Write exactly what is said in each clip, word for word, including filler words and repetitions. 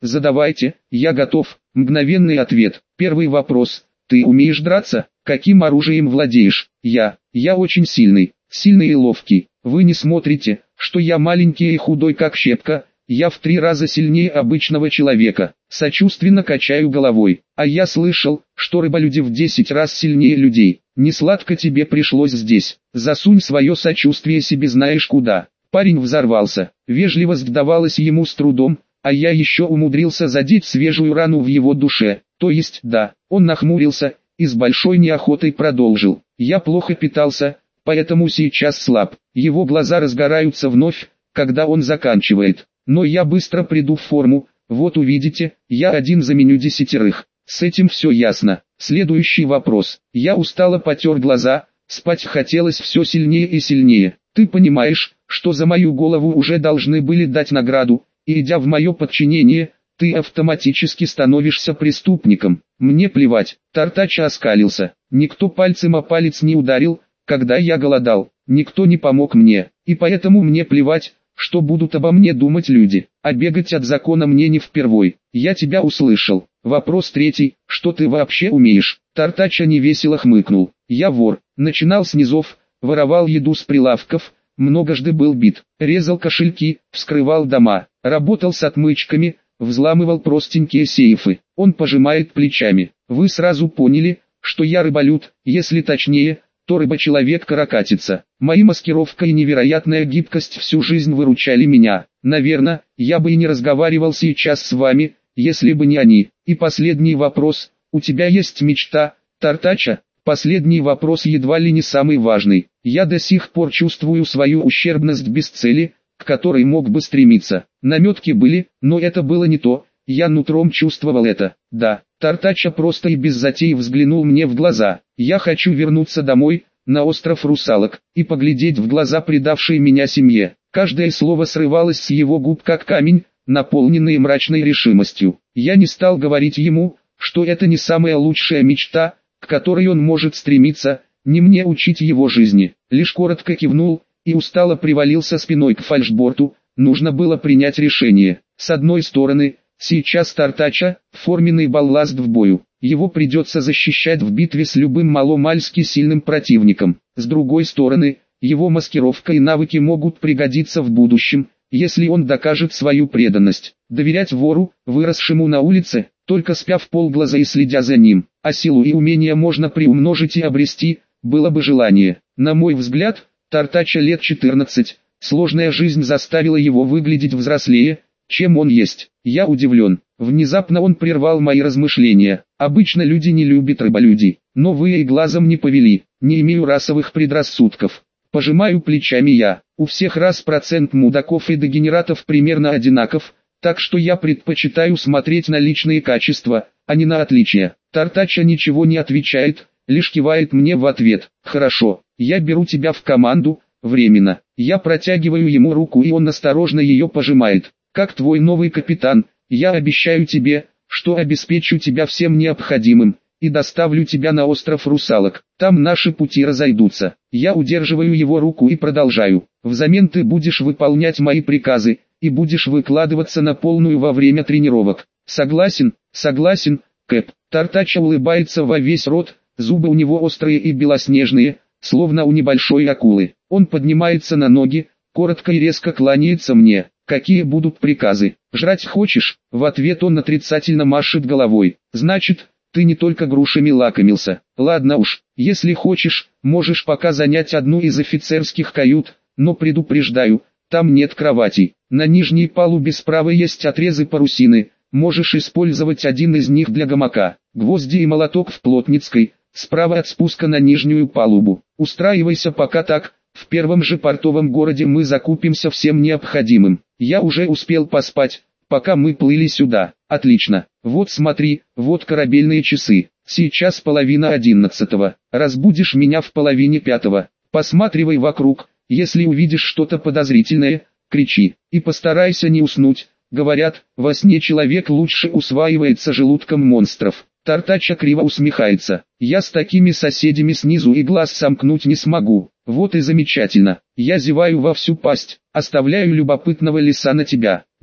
Задавайте, я готов. Мгновенный ответ. Первый вопрос. Ты умеешь драться? Каким оружием владеешь? Я. Я очень сильный. Сильный и ловкий. Вы не смотрите, что я маленький и худой как щепка. Я в три раза сильнее обычного человека. Сочувственно качаю головой. А я слышал, что рыболюди в десять раз сильнее людей. Не сладко тебе пришлось здесь. Засунь свое сочувствие себе знаешь куда. Парень взорвался. Вежливость давалась ему с трудом, а я еще умудрился задеть свежую рану в его душе. То есть, да, он нахмурился и с большой неохотой продолжил. Я плохо питался, поэтому сейчас слаб. Его глаза разгораются вновь, когда он заканчивает. Но я быстро приду в форму, вот увидите, я один заменю десятерых. С этим все ясно. Следующий вопрос. Я устало потер глаза, спать хотелось все сильнее и сильнее. Ты понимаешь, что за мою голову уже должны были дать награду, и идя в мое подчинение, ты автоматически становишься преступником. Мне плевать. Тартача оскалился. Никто пальцем о палец не ударил, когда я голодал. Никто не помог мне, и поэтому мне плевать, что будут обо мне думать люди. А бегать от закона мне не впервой. Я тебя услышал. Вопрос третий. Что ты вообще умеешь? Тартача невесело хмыкнул. Я вор. Начинал с низов, воровал еду с прилавков, многожды был бит, резал кошельки, вскрывал дома, работал с отмычками, взламывал простенькие сейфы. Он пожимает плечами. Вы сразу поняли, что я рыболюд, если точнее, то рыба-человек-каракатица. Мои маскировка и невероятная гибкость всю жизнь выручали меня. Наверное, я бы и не разговаривал сейчас с вами, если бы не они. И последний вопрос. У тебя есть мечта, Тартача? Последний вопрос едва ли не самый важный. Я до сих пор чувствую свою ущербность без цели, к которой мог бы стремиться. Наметки были, но это было не то. Я нутром чувствовал это. Да, Тартача просто и без затей взглянул мне в глаза. Я хочу вернуться домой, на остров Русалок, и поглядеть в глаза предавшей меня семье. Каждое слово срывалось с его губ как камень, наполненный мрачной решимостью. Я не стал говорить ему, что это не самая лучшая мечта, к которой он может стремиться, не мне учить его жизни. Лишь коротко кивнул, и устало привалился спиной к фальшборту. Нужно было принять решение. С одной стороны, сейчас Тартача – форменный балласт в бою. Его придется защищать в битве с любым маломальски сильным противником. С другой стороны, его маскировка и навыки могут пригодиться в будущем, если он докажет свою преданность. Доверять вору, выросшему на улице, только спя в полглаза и следя за ним. А силу и умения можно приумножить и обрести, было бы желание. На мой взгляд, Тартача лет четырнадцать, сложная жизнь заставила его выглядеть взрослее, чем он есть. Я удивлен. Внезапно он прервал мои размышления. Обычно люди не любят рыболюдей, но вы и глазом не повели. Не имею расовых предрассудков. Пожимаю плечами я. У всех рас процент мудаков и дегенератов примерно одинаков, так что я предпочитаю смотреть на личные качества, а не на отличия. Тартача ничего не отвечает, лишь кивает мне в ответ. Хорошо, я беру тебя в команду, временно. Я протягиваю ему руку, и он осторожно ее пожимает. Как твой новый капитан, я обещаю тебе, что обеспечу тебя всем необходимым, и доставлю тебя на остров Русалок. Там наши пути разойдутся. Я удерживаю его руку и продолжаю. Взамен ты будешь выполнять мои приказы, и будешь выкладываться на полную во время тренировок. Согласен? Согласен, Кэп. Тартача улыбается во весь рот, зубы у него острые и белоснежные, словно у небольшой акулы. Он поднимается на ноги, коротко и резко кланяется мне. Какие будут приказы? Жрать хочешь? В ответ он отрицательно машет головой. Значит, ты не только грушами лакомился. Ладно уж, если хочешь, можешь пока занять одну из офицерских кают, но предупреждаю, там нет кроватей. На нижней палубе справа есть отрезы парусины, можешь использовать один из них для гамака. Гвозди и молоток в Плотницкой, справа от спуска на нижнюю палубу. Устраивайся пока так, в первом же портовом городе мы закупимся всем необходимым. Я уже успел поспать, пока мы плыли сюда. Отлично. Вот смотри, вот корабельные часы. Сейчас половина одиннадцатого. Разбудишь меня в половине пятого. Посматривай вокруг, если увидишь что-то подозрительное, кричи. И постарайся не уснуть. Говорят, во сне человек лучше усваивается желудком монстров. Тартача криво усмехается. Я с такими соседями снизу и глаз сомкнуть не смогу. Вот и замечательно. Я зеваю во всю пасть, оставляю любопытного лиса на тебя.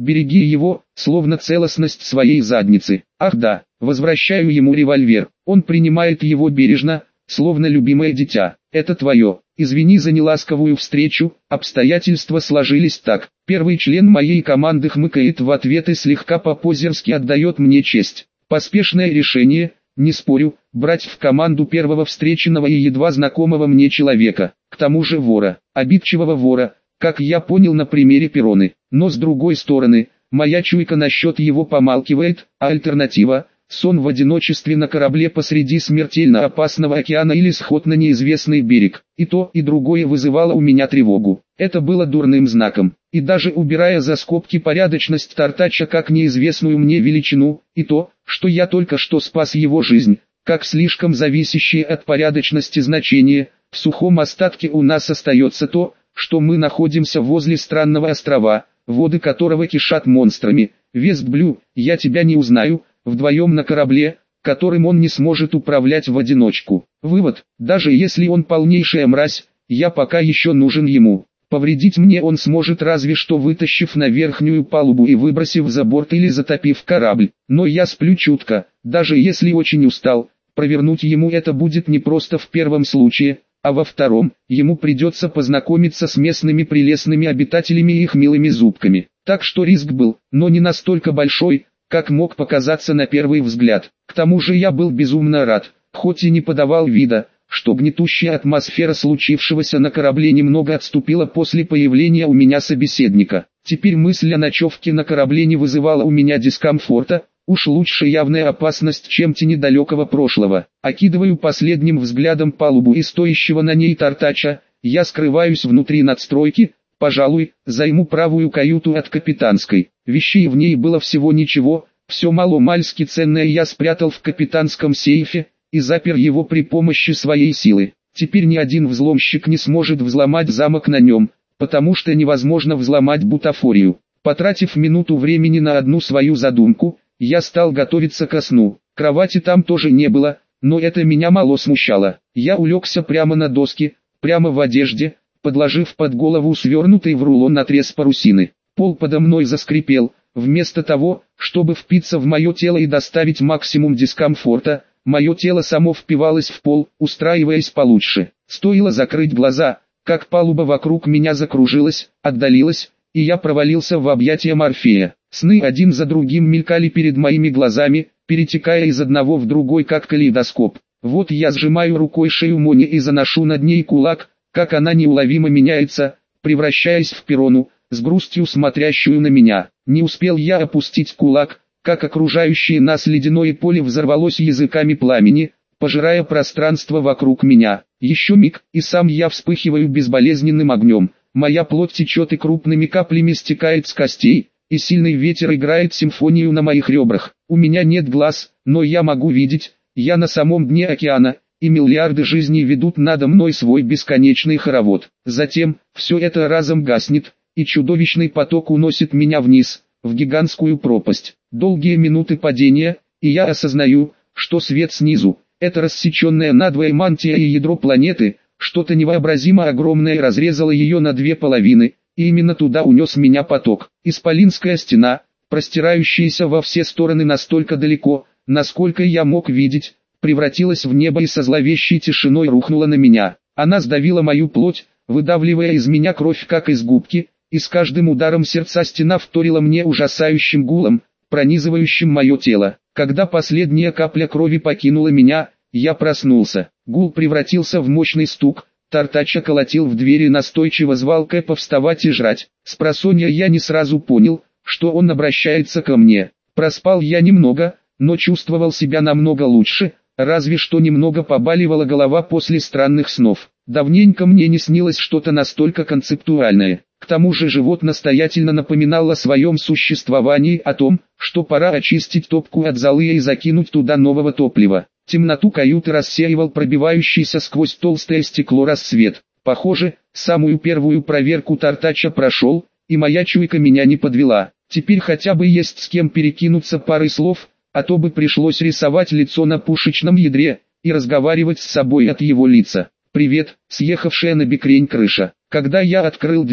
береги его, словно целостность своей задницы. Ах да, возвращаю ему револьвер. Он принимает его бережно, словно любимое дитя. Это твое. Извини за неласковую встречу, обстоятельства сложились так. Первый член моей команды хмыкает в ответ и слегка по-позерски отдает мне честь. Поспешное решение, не спорю, брать в команду первого встреченного и едва знакомого мне человека, к тому же вора, обидчивого вора, как я понял на примере Перроны. Но с другой стороны, моя чуйка насчет его помалкивает, а альтернатива – сон в одиночестве на корабле посреди смертельно опасного океана или сход на неизвестный берег. И то, и другое вызывало у меня тревогу. Это было дурным знаком. И даже убирая за скобки порядочность Тартача как неизвестную мне величину, и то, что я только что спас его жизнь, как слишком зависящее от порядочности значение, в сухом остатке у нас остается то, что мы находимся возле странного острова, воды которого кишат монстрами. Вестблю, я тебя не узнаю, вдвоем на корабле, которым он не сможет управлять в одиночку. Вывод: даже если он полнейшая мразь, я пока еще нужен ему. Повредить мне он сможет разве что вытащив на верхнюю палубу и выбросив за борт или затопив корабль. Но я сплю чутко, даже если очень устал. Провернуть ему это будет не просто в первом случае, а во втором, ему придется познакомиться с местными прелестными обитателями и их милыми зубками. Так что риск был, но не настолько большой, как мог показаться на первый взгляд. К тому же я был безумно рад, хоть и не подавал вида, что гнетущая атмосфера случившегося на корабле немного отступила после появления у меня собеседника. Теперь мысль о ночевке на корабле не вызывала у меня дискомфорта, уж лучше явная опасность, чем тени далекого прошлого. Окидываю последним взглядом палубу и стоящего на ней Тартача, я скрываюсь внутри надстройки. Пожалуй, займу правую каюту от капитанской. Вещей в ней было всего ничего, все мало-мальски ценное я спрятал в капитанском сейфе и запер его при помощи своей силы. Теперь ни один взломщик не сможет взломать замок на нем, потому что невозможно взломать бутафорию. Потратив минуту времени на одну свою задумку, я стал готовиться ко сну. Кровати там тоже не было, но это меня мало смущало. Я улегся прямо на доски, прямо в одежде, подложив под голову свернутый в рулон отрез парусины. Пол подо мной заскрипел. Вместо того, чтобы впиться в мое тело и доставить максимум дискомфорта, мое тело само впивалось в пол, устраиваясь получше. Стоило закрыть глаза, как палуба вокруг меня закружилась, отдалилась, и я провалился в объятия Морфея. Сны один за другим мелькали перед моими глазами, перетекая из одного в другой как калейдоскоп. Вот я сжимаю рукой шею Мони и заношу над ней кулак, как она неуловимо меняется, превращаясь в Перрону, с грустью смотрящую на меня. Не успел я опустить кулак, как окружающее нас ледяное поле взорвалось языками пламени, пожирая пространство вокруг меня. Еще миг, и сам я вспыхиваю безболезненным огнем. Моя плоть течет и крупными каплями стекает с костей, и сильный ветер играет симфонию на моих ребрах. У меня нет глаз, но я могу видеть, я на самом дне океана, и миллиарды жизней ведут надо мной свой бесконечный хоровод. Затем, все это разом гаснет, и чудовищный поток уносит меня вниз, в гигантскую пропасть. Долгие минуты падения, и я осознаю, что свет снизу – это рассеченная надвое мантия и ядро планеты, что-то невообразимо огромное разрезало ее на две половины, и именно туда унес меня поток. Исполинская стена, простирающаяся во все стороны настолько далеко, насколько я мог видеть, превратилась в небо и со зловещей тишиной рухнула на меня. Она сдавила мою плоть, выдавливая из меня кровь как из губки, и с каждым ударом сердца стена вторила мне ужасающим гулом, пронизывающим мое тело. Когда последняя капля крови покинула меня, я проснулся. Гул превратился в мощный стук, Тартача колотил в двери и настойчиво звал Кэпа вставать и жрать. Спросонья я не сразу понял, что он обращается ко мне. Проспал я немного, но чувствовал себя намного лучше. Разве что немного побаливала голова после странных снов. Давненько мне не снилось что-то настолько концептуальное. К тому же живот настоятельно напоминал о своем существовании, о том, что пора очистить топку от золы и закинуть туда нового топлива. Темноту каюты рассеивал пробивающийся сквозь толстое стекло рассвет. Похоже, самую первую проверку Тартача прошел, и моя чуйка меня не подвела. Теперь хотя бы есть с кем перекинуться парой слов, а то бы пришлось рисовать лицо на пушечном ядре, и разговаривать с собой от его лица. «Привет, съехавшая на бекрень крыша». Когда я открыл дверь,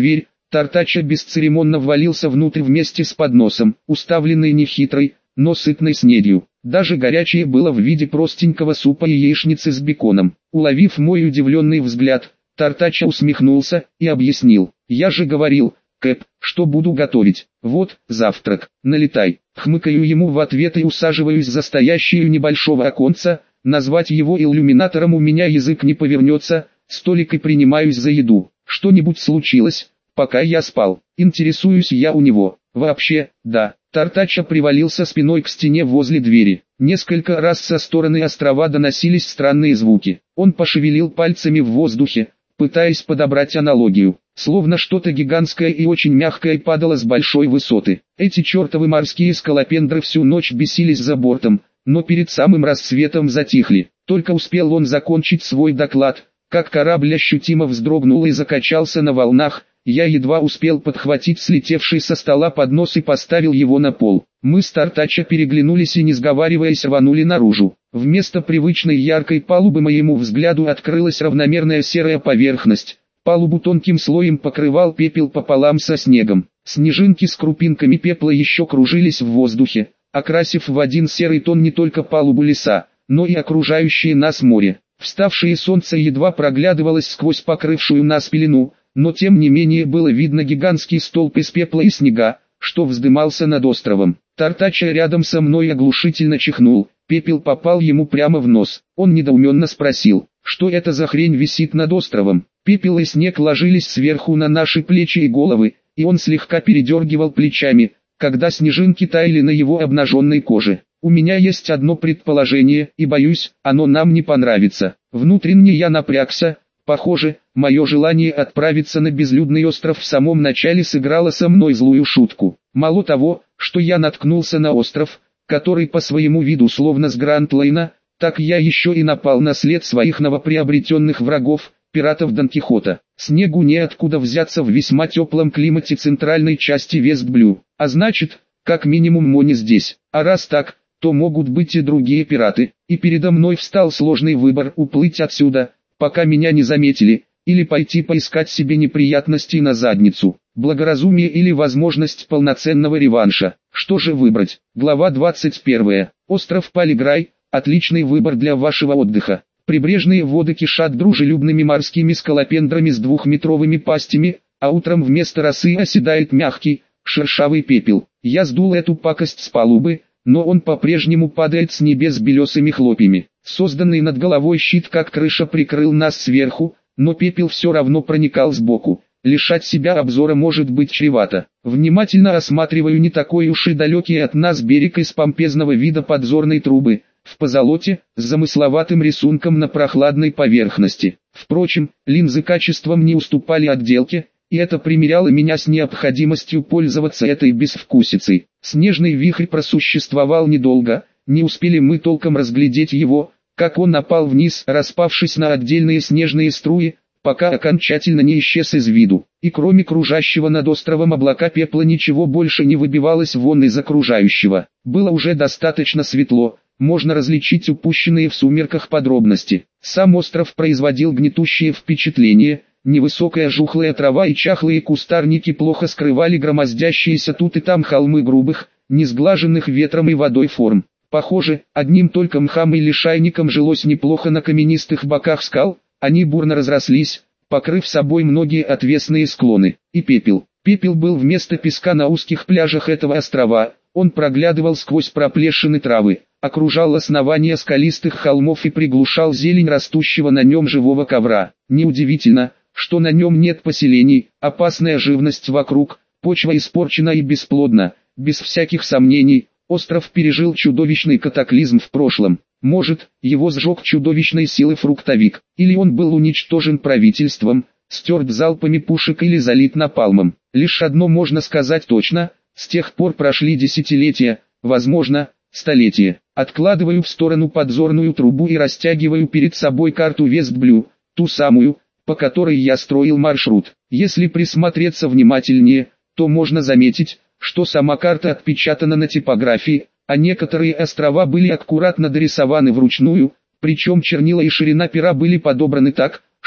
Тартача бесцеремонно ввалился внутрь вместе с подносом, уставленный нехитрой, но сытной снедью. Даже горячее было в виде простенького супа и яичницы с беконом. Уловив мой удивленный взгляд, Тартача усмехнулся и объяснил: «Я же говорил, Кэп, что буду готовить. Вот, завтрак, налетай». Хмыкаю ему в ответ и усаживаюсь за стоящее у небольшого оконца. Назвать его иллюминатором у меня язык не повернется. Столик и принимаюсь за еду. Что-нибудь случилось, пока я спал? Интересуюсь я у него. Вообще, да. Тартача привалился спиной к стене возле двери. Несколько раз со стороны острова доносились странные звуки. Он пошевелил пальцами в воздухе, пытаясь подобрать аналогию. Словно что-то гигантское и очень мягкое падало с большой высоты. Эти чертовы морские скалопендры всю ночь бесились за бортом, но перед самым рассветом затихли. Только успел он закончить свой доклад, как корабль ощутимо вздрогнул и закачался на волнах. Я едва успел подхватить слетевший со стола поднос и поставил его на пол. Мы с Тартача переглянулись и, не сговариваясь, рванули наружу. Вместо привычной яркой палубы моему взгляду открылась равномерная серая поверхность. Палубу тонким слоем покрывал пепел пополам со снегом. Снежинки с крупинками пепла еще кружились в воздухе, окрасив в один серый тон не только палубу леса, но и окружающее нас море. Вставшее солнце едва проглядывалось сквозь покрывшую нас пелену, но тем не менее было видно гигантский столб из пепла и снега, что вздымался над островом. Тартача рядом со мной оглушительно чихнул, пепел попал ему прямо в нос. Он недоуменно спросил, что это за хрень висит над островом. Пепел и снег ложились сверху на наши плечи и головы, и он слегка передергивал плечами, когда снежинки таяли на его обнаженной коже. У меня есть одно предположение, и боюсь, оно нам не понравится. Внутренне я напрягся. Похоже, мое желание отправиться на безлюдный остров в самом начале сыграло со мной злую шутку. Мало того, что я наткнулся на остров, который по своему виду словно с Гранд-Лайна, так я еще и напал на след своих новоприобретенных врагов, пиратов Дон Кихота. Снегу неоткуда взяться в весьма теплом климате центральной части Вестблю, а значит, как минимум Мони здесь. А раз так, то могут быть и другие пираты, и передо мной встал сложный выбор: уплыть отсюда, пока меня не заметили, или пойти поискать себе неприятностей на задницу, благоразумие или возможность полноценного реванша. Что же выбрать? Глава двадцать первая. Остров Палиграй – отличный выбор для вашего отдыха. Прибрежные воды кишат дружелюбными морскими скалопендрами с двухметровыми пастями, а утром вместо росы оседает мягкий, шершавый пепел. Я сдул эту пакость с палубы, но он по-прежнему падает с небес белесыми хлопьями. Созданный над головой щит как крыша прикрыл нас сверху, но пепел все равно проникал сбоку. Лишать себя обзора может быть чревато. Внимательно осматриваю не такой уж и далекий от нас берег из помпезного вида подзорной трубы, в позолоте, с замысловатым рисунком на прохладной поверхности. Впрочем, линзы качеством не уступали отделке, и это примиряло меня с необходимостью пользоваться этой безвкусицей. Снежный вихрь просуществовал недолго, не успели мы толком разглядеть его, как он напал вниз, распавшись на отдельные снежные струи, пока окончательно не исчез из виду. И кроме кружащего над островом облака пепла ничего больше не выбивалось вон из окружающего. Было уже достаточно светло, можно различить упущенные в сумерках подробности. Сам остров производил гнетущее впечатление. Невысокая жухлая трава и чахлые кустарники плохо скрывали громоздящиеся тут и там холмы грубых, несглаженных ветром и водой форм. Похоже, одним только мхом и лишайником жилось неплохо на каменистых боках скал. Они бурно разрослись, покрыв собой многие отвесные склоны. И пепел. Пепел был вместо песка на узких пляжах этого острова. Он проглядывал сквозь проплешины травы, окружал основания скалистых холмов и приглушал зелень растущего на нем живого ковра. Неудивительно, что на нем нет поселений, опасная живность вокруг, почва испорчена и бесплодна. Без всяких сомнений, остров пережил чудовищный катаклизм в прошлом. Может, его сжег чудовищной силы фруктовик, или он был уничтожен правительством, стерт залпами пушек или залит напалмом. Лишь одно можно сказать точно: с тех пор прошли десятилетия, возможно, столетия. Откладываю в сторону подзорную трубу и растягиваю перед собой карту Вестблю, ту самую, по которой я строил маршрут. Если присмотреться внимательнее, то можно заметить, что сама карта отпечатана на типографии, а некоторые острова были аккуратно дорисованы вручную, причем чернила и ширина пера были подобраны так,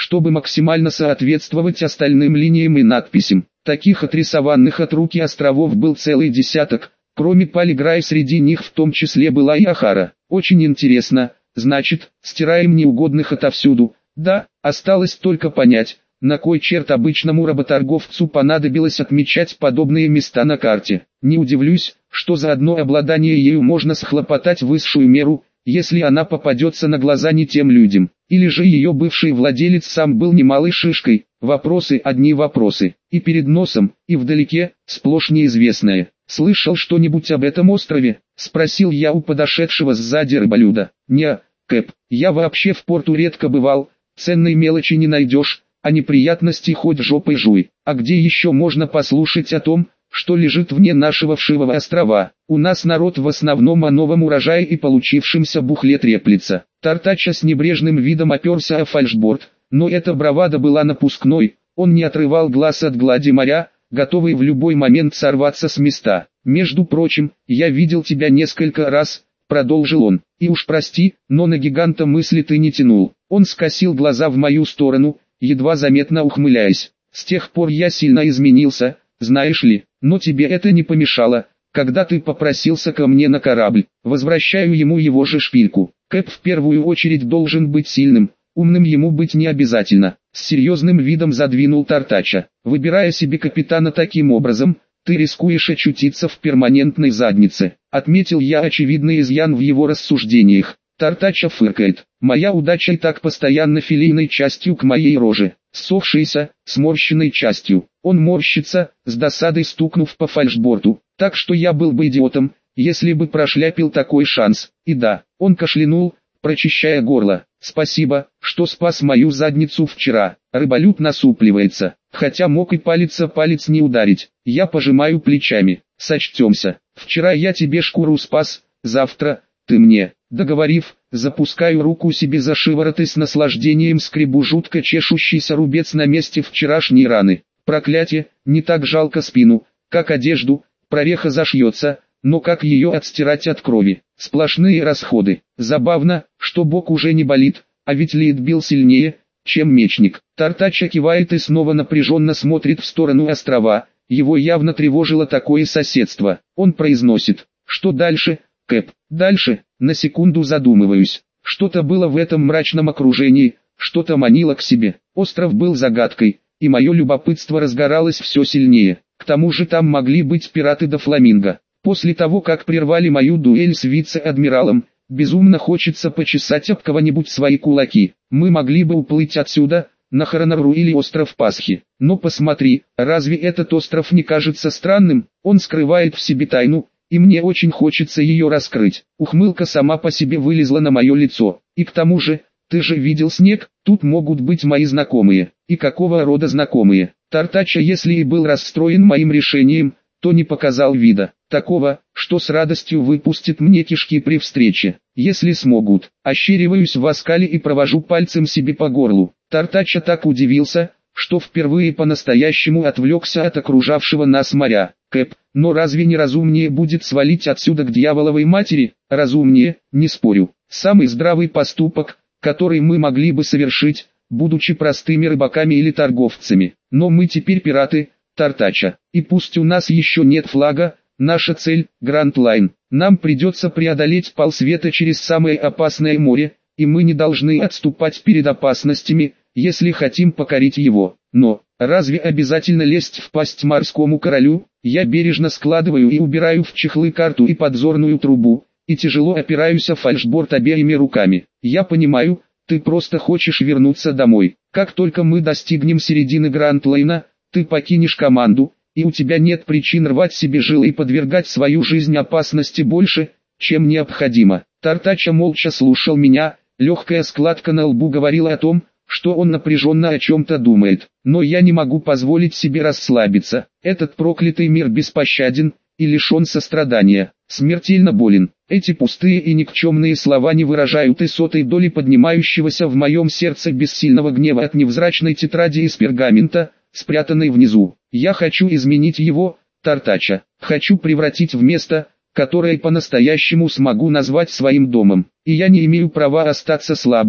чтобы максимально соответствовать остальным линиям и надписям. Таких отрисованных от руки островов был целый десяток, кроме Палиграй среди них в том числе была и Ахара. Очень интересно, значит, стираем неугодных отовсюду. Да, осталось только понять, на кой черт обычному работорговцу понадобилось отмечать подобные места на карте. Не удивлюсь, что за одно обладание ею можно схлопотать высшую меру, если она попадется на глаза не тем людям. Или же ее бывший владелец сам был немалой шишкой. Вопросы одни вопросы. И перед носом, и вдалеке, сплошь неизвестное. «Слышал что-нибудь об этом острове?» — спросил я у подошедшего сзади рыболюда. «Не, Кэп, я вообще в порту редко бывал, ценной мелочи не найдешь, а неприятности хоть жопой жуй. А где еще можно послушать о том, что лежит вне нашего вшивого острова? У нас народ в основном о новом урожае и получившемся бухле треплется». Тартача с небрежным видом оперся о фальшборд, но эта бравада была напускной, он не отрывал глаз от глади моря, готовый в любой момент сорваться с места. «Между прочим, я видел тебя несколько раз», — продолжил он, — «и уж прости, но на гиганта мысли ты не тянул». Он скосил глаза в мою сторону, едва заметно ухмыляясь. «С тех пор я сильно изменился, знаешь ли, но тебе это не помешало, когда ты попросился ко мне на корабль. Возвращаю ему его же шпильку. Кэп в первую очередь должен быть сильным, умным ему быть не обязательно». С серьезным видом задвинул Тартача. «Выбирая себе капитана таким образом, ты рискуешь очутиться в перманентной заднице». Отметил я очевидный изъян в его рассуждениях. Тартача фыркает. «Моя удача и так постоянно филейной частью к моей роже, ссохшейся, сморщенной частью». Он морщится, с досадой стукнув по фальшборту. «Так что я был бы идиотом, если бы прошляпил такой шанс». И да, он кашлянул, прочищая горло. «Спасибо, что спас мою задницу вчера». Рыболюд насупливается, хотя мог и палец о палец не ударить. Я пожимаю плечами. «Сочтемся. Вчера я тебе шкуру спас, завтра ты мне». Договорив, запускаю руку себе за шиворот и с наслаждением скребу жутко чешущийся рубец на месте вчерашней раны. Проклятие, не так жалко спину, как одежду, прореха зашьется, но как ее отстирать от крови? Сплошные расходы. Забавно, что бок уже не болит, а ведь Лид бил сильнее, чем мечник. Тартача кивает и снова напряженно смотрит в сторону острова. Его явно тревожило такое соседство. Он произносит: «Что дальше, Кэп?» «Дальше?» На секунду задумываюсь. Что-то было в этом мрачном окружении, что-то манило к себе. Остров был загадкой, и мое любопытство разгоралось все сильнее. К тому же там могли быть пираты до Фламинго. После того, как прервали мою дуэль с вице-адмиралом, безумно хочется почесать об кого-нибудь свои кулаки. Мы могли бы уплыть отсюда, на Харанару или остров Пасхи. Но посмотри, разве этот остров не кажется странным? Он скрывает в себе тайну, и мне очень хочется ее раскрыть. Ухмылка сама по себе вылезла на мое лицо. И к тому же, ты же видел снег, тут могут быть мои знакомые. И какого рода знакомые? Тартача, если и был расстроен моим решением, то не показал вида такого, что с радостью выпустит мне кишки при встрече, если смогут. Ощериваюсь в оскале и провожу пальцем себе по горлу. Тартача так удивился, что впервые по-настоящему отвлекся от окружавшего нас моря. Кэп, но разве не разумнее будет свалить отсюда к дьяволовой матери? Разумнее, не спорю. Самый здравый поступок, который мы могли бы совершить, будучи простыми рыбаками или торговцами. Но мы теперь пираты, Тартача, и пусть у нас еще нет флага, наша цель – Гранд Лайн. Нам придется преодолеть полсвета через самое опасное море, и мы не должны отступать перед опасностями, если хотим покорить его. Но, разве обязательно лезть в пасть морскому королю? Я бережно складываю и убираю в чехлы карту и подзорную трубу, и тяжело опираюсь о фальшборд обеими руками. Я понимаю, ты просто хочешь вернуться домой. Как только мы достигнем середины Гранд Лайна, ты покинешь команду, и у тебя нет причин рвать себе жилы и подвергать свою жизнь опасности больше, чем необходимо. Тартача молча слушал меня, легкая складка на лбу говорила о том, что он напряженно о чем-то думает. Но я не могу позволить себе расслабиться. Этот проклятый мир беспощаден и лишен сострадания, смертельно болен. Эти пустые и никчемные слова не выражают и сотой доли поднимающегося в моем сердце бессильного гнева от невзрачной тетради из пергамента, спрятанной внизу. Я хочу изменить его, Тартача. Хочу превратить в место, которое по-настоящему смогу назвать своим домом. И я не имею права остаться слабым,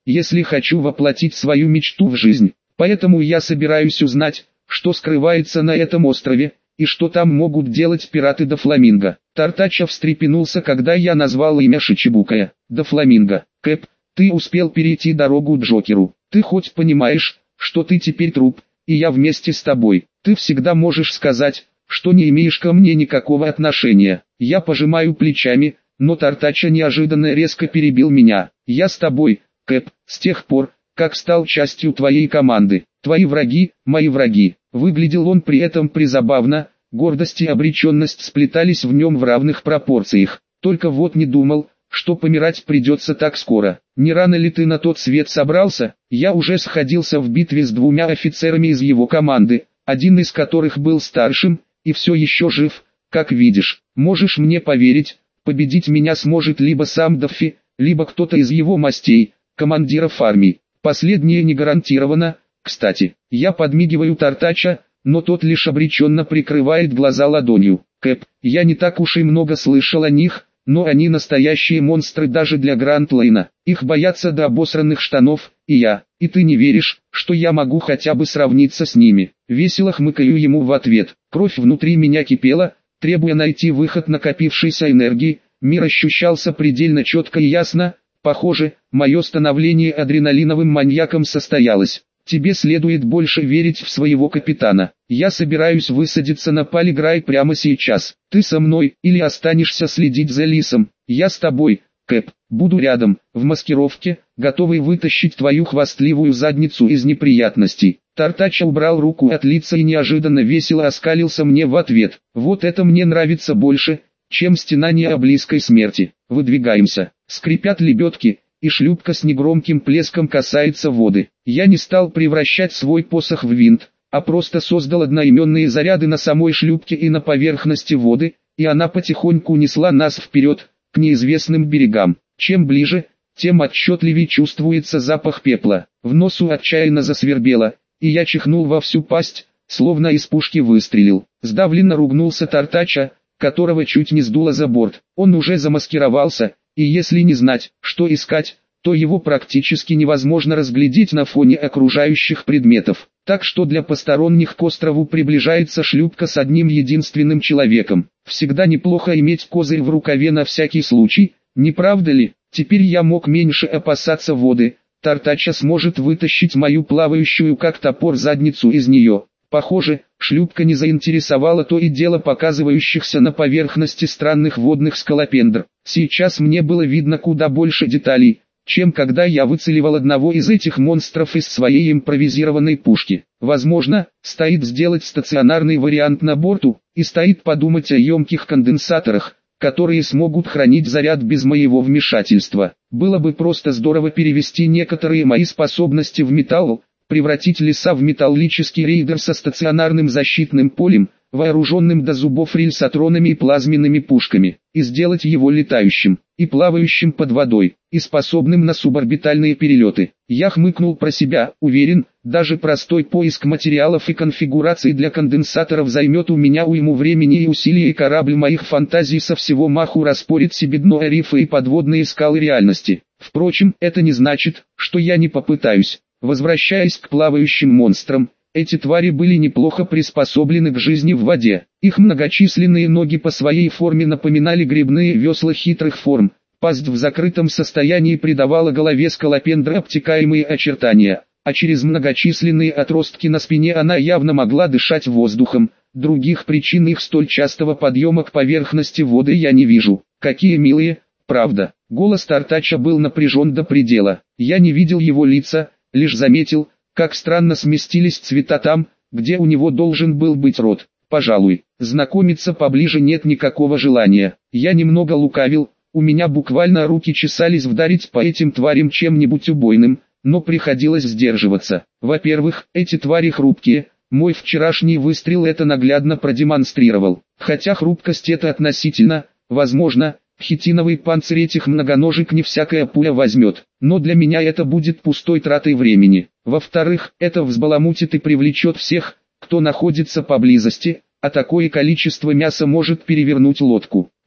если хочу воплотить свою мечту в жизнь. Поэтому я собираюсь узнать, что скрывается на этом острове, и что там могут делать пираты Дофламинго. Тартача встрепенулся, когда я назвал имя Шичибукая. Дофламинго. Кэп, ты успел перейти дорогу Джокеру. Ты хоть понимаешь, что ты теперь труп, и я вместе с тобой. Ты всегда можешь сказать, что не имеешь ко мне никакого отношения. Я пожимаю плечами, но Тартача неожиданно резко перебил меня. Я с тобой, Кэп, с тех пор, как стал частью твоей команды. Твои враги, мои враги. Выглядел он при этом призабавно, гордость и обреченность сплетались в нем в равных пропорциях. Только вот не думал, что помирать придется так скоро. Не рано ли ты на тот свет собрался? Я уже сходился в битве с двумя офицерами из его команды, один из которых был старшим, и все еще жив, как видишь. Можешь мне поверить, победить меня сможет либо сам Даффи, либо кто-то из его мастей, командиров армий. Последнее не гарантировано. Кстати, я подмигиваю Тартача, но тот лишь обреченно прикрывает глаза ладонью. Кэп, я не так уж и много слышал о них, но они настоящие монстры даже для Гранд Лейна. Их боятся до обосранных штанов, и я, и ты не веришь, что я могу хотя бы сравниться с ними. Весело хмыкаю ему в ответ. Кровь внутри меня кипела, требуя найти выход накопившейся энергии. Мир ощущался предельно четко и ясно. Похоже, мое становление адреналиновым маньяком состоялось. Тебе следует больше верить в своего капитана. Я собираюсь высадиться на Палиграй прямо сейчас. Ты со мной или останешься следить за Лисом? Я с тобой, Кэп. Буду рядом, в маскировке, готовый вытащить твою хвастливую задницу из неприятностей. Тартача убрал руку от лица и неожиданно весело оскалился мне в ответ. Вот это мне нравится больше, чем стенание о близкой смерти. Выдвигаемся. Скрипят лебедки, и шлюпка с негромким плеском касается воды. Я не стал превращать свой посох в винт, а просто создал одноименные заряды на самой шлюпке и на поверхности воды, и она потихоньку несла нас вперед, к неизвестным берегам. Чем ближе, тем отчетливее чувствуется запах пепла. В носу отчаянно засвербело, и я чихнул во всю пасть, словно из пушки выстрелил. Сдавленно ругнулся Тартача, которого чуть не сдуло за борт. Он уже замаскировался, и если не знать, что искать, то его практически невозможно разглядеть на фоне окружающих предметов. Так что для посторонних к острову приближается шлюпка с одним единственным человеком. Всегда неплохо иметь козырь в рукаве на всякий случай, не правда ли? Теперь я мог меньше опасаться воды. Тартача сможет вытащить мою плавающую как топор задницу из нее. Похоже, шлюпка не заинтересовала то и дело показывающихся на поверхности странных водных скалопендр. Сейчас мне было видно куда больше деталей, чем когда я выцеливал одного из этих монстров из своей импровизированной пушки. Возможно, стоит сделать стационарный вариант на борту, и стоит подумать о емких конденсаторах, которые смогут хранить заряд без моего вмешательства. Было бы просто здорово перевести некоторые мои способности в металл, превратить Лиса в металлический рейдер со стационарным защитным полем, вооруженным до зубов рельсотронами и плазменными пушками, и сделать его летающим, и плавающим под водой, и способным на суборбитальные перелеты. Я хмыкнул про себя, уверен, даже простой поиск материалов и конфигураций для конденсаторов займет у меня уйму времени и усилий, и корабль моих фантазий со всего маху распорит себе дно рифа и подводные скалы реальности. Впрочем, это не значит, что я не попытаюсь. Возвращаясь к плавающим монстрам, эти твари были неплохо приспособлены к жизни в воде. Их многочисленные ноги по своей форме напоминали гребные весла хитрых форм. Пасть в закрытом состоянии придавала голове скалопендры обтекаемые очертания, а через многочисленные отростки на спине она явно могла дышать воздухом. Других причин их столь частого подъема к поверхности воды я не вижу. Какие милые, правда. Голос Тартача был напряжен до предела. Я не видел его лица, лишь заметил, как странно сместились цвета там, где у него должен был быть рот. Пожалуй, знакомиться поближе нет никакого желания. Я немного лукавил, у меня буквально руки чесались вдарить по этим тварям чем-нибудь убойным, но приходилось сдерживаться. Во-первых, эти твари хрупкие, мой вчерашний выстрел это наглядно продемонстрировал. Хотя хрупкость это относительно, возможно, хитиновый панцирь этих многоножек не всякая пуля возьмет, но для меня это будет пустой тратой времени. Во-вторых, это взбаламутит и привлечет всех, кто находится поблизости, а такое количество мяса может перевернуть лодку.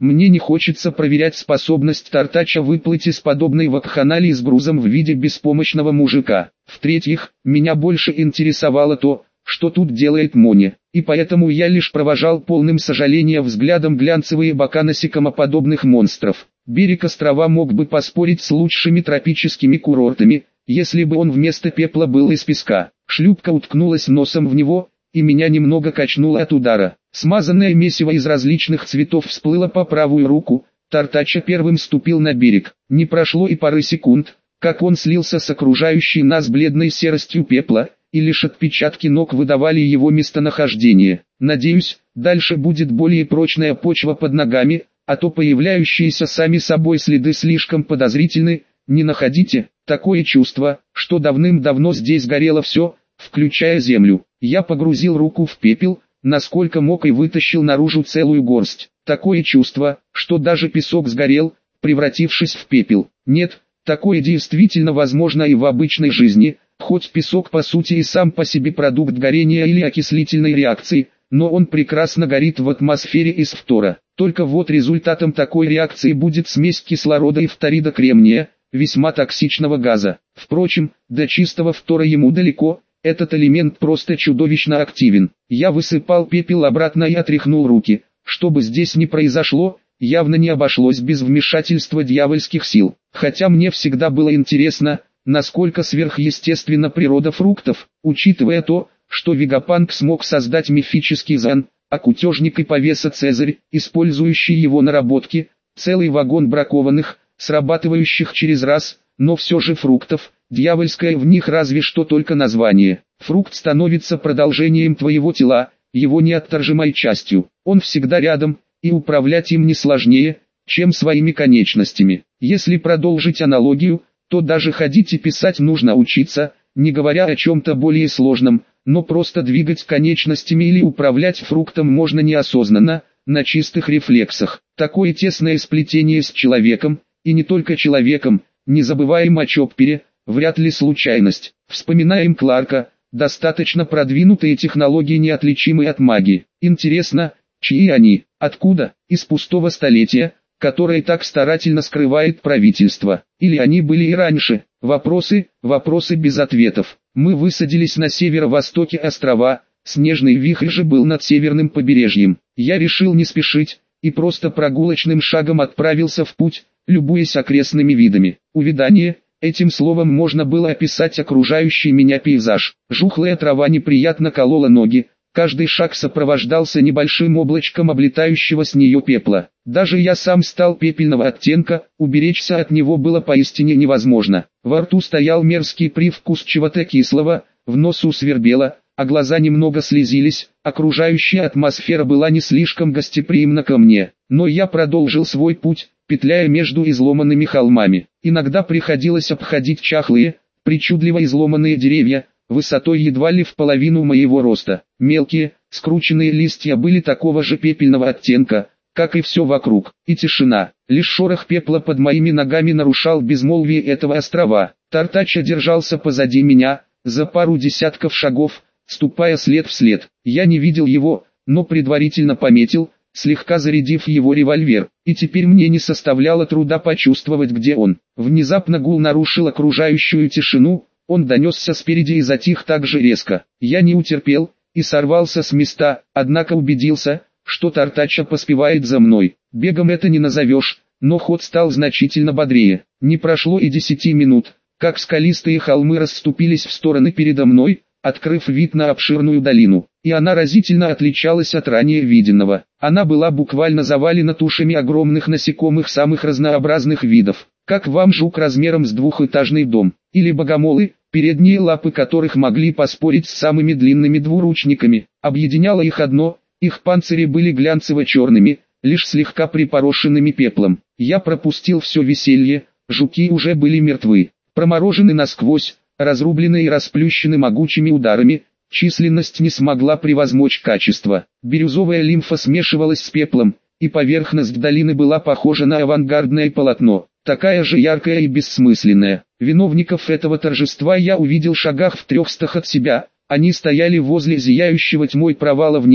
Мне не хочется проверять способность Тартача выплыть из подобной вакханалии с грузом в виде беспомощного мужика. В-третьих, меня больше интересовало то, что тут делает Моня, и поэтому я лишь провожал полным сожаления взглядом глянцевые бока насекомоподобных монстров. Берег острова мог бы поспорить с лучшими тропическими курортами, если бы он вместо пепла был из песка. Шлюпка уткнулась носом в него, и меня немного качнуло от удара. Смазанное месиво из различных цветов всплыло по правую руку. Тартача первым ступил на берег. Не прошло и пары секунд, как он слился с окружающей нас бледной серостью пепла, и лишь отпечатки ног выдавали его местонахождение. Надеюсь, дальше будет более прочная почва под ногами, а то появляющиеся сами собой следы слишком подозрительны. Не находите? Такое чувство, что давным-давно здесь горело все, включая землю. Я погрузил руку в пепел, насколько мог, и вытащил наружу целую горсть. Такое чувство, что даже песок сгорел, превратившись в пепел. Нет, такое действительно возможно и в обычной жизни, хоть песок по сути и сам по себе продукт горения или окислительной реакции, но он прекрасно горит в атмосфере из фтора. Только вот результатом такой реакции будет смесь кислорода и фторида кремния, весьма токсичного газа. Впрочем, до чистого фтора ему далеко. Этот элемент просто чудовищно активен. Я высыпал пепел обратно и отряхнул руки. Что бы здесь ни произошло, явно не обошлось без вмешательства дьявольских сил. Хотя мне всегда было интересно, насколько сверхъестественна природа фруктов, учитывая то, что Вегапанк смог создать мифический зан, а кутежник и повеса Цезарь, использующий его наработки, целый вагон бракованных, срабатывающих через раз, но все же фруктов. Дьявольское в них разве что только название. Фрукт становится продолжением твоего тела, его неотторжимой частью. Он всегда рядом, и управлять им не сложнее, чем своими конечностями. Если продолжить аналогию, то даже ходить и писать нужно учиться, не говоря о чем-то более сложном, но просто двигать конечностями или управлять фруктом можно неосознанно, на чистых рефлексах. Такое тесное сплетение с человеком, и не только человеком, не забываем о Чоппере, вряд ли случайность. Вспоминаем Кларка, достаточно продвинутые технологии неотличимы от магии. Интересно, чьи они, откуда, из пустого столетия, которое так старательно скрывает правительство. Или они были и раньше? Вопросы, вопросы без ответов. Мы высадились на северо-востоке острова, снежный вихрь же был над северным побережьем. Я решил не спешить, и просто прогулочным шагом отправился в путь, любуясь окрестными видами. Увядание. Этим словом можно было описать окружающий меня пейзаж. Жухлая трава неприятно колола ноги, каждый шаг сопровождался небольшим облачком облетающего с нее пепла. Даже я сам стал пепельного оттенка, уберечься от него было поистине невозможно. Во рту стоял мерзкий привкус чего-то кислого, в носу свербело, а глаза немного слезились. Окружающая атмосфера была не слишком гостеприимна ко мне, но я продолжил свой путь, петляя между изломанными холмами. Иногда приходилось обходить чахлые, причудливо изломанные деревья, высотой едва ли в половину моего роста. Мелкие, скрученные листья были такого же пепельного оттенка, как и все вокруг. И тишина, лишь шорох пепла под моими ногами нарушал безмолвие этого острова. Тартача держался позади меня, за пару десятков шагов, ступая след в след. Я не видел его, но предварительно пометил, слегка зарядив его револьвер, и теперь мне не составляло труда почувствовать, где он. Внезапно гул нарушил окружающую тишину, он донесся спереди и затих так же резко. Я не утерпел, и сорвался с места, однако убедился, что Тартача поспевает за мной. Бегом это не назовешь, но ход стал значительно бодрее. Не прошло и десяти минут, как скалистые холмы расступились в стороны передо мной, открыв вид на обширную долину, и она разительно отличалась от ранее виденного. Она была буквально завалена тушами огромных насекомых самых разнообразных видов, как вам жук размером с двухэтажный дом, или богомолы, передние лапы которых могли поспорить с самыми длинными двуручниками. Объединяло их одно, их панцири были глянцево-черными, лишь слегка припорошенными пеплом. Я пропустил все веселье, жуки уже были мертвы, проморожены насквозь, разрублены и расплющены могучими ударами, численность не смогла превозмочь качество. Бирюзовая лимфа смешивалась с пеплом, и поверхность долины была похожа на авангардное полотно, такая же яркая и бессмысленная. Виновников этого торжества я увидел в шагах в трехстах от себя, они стояли возле зияющего тьмой провала вниз,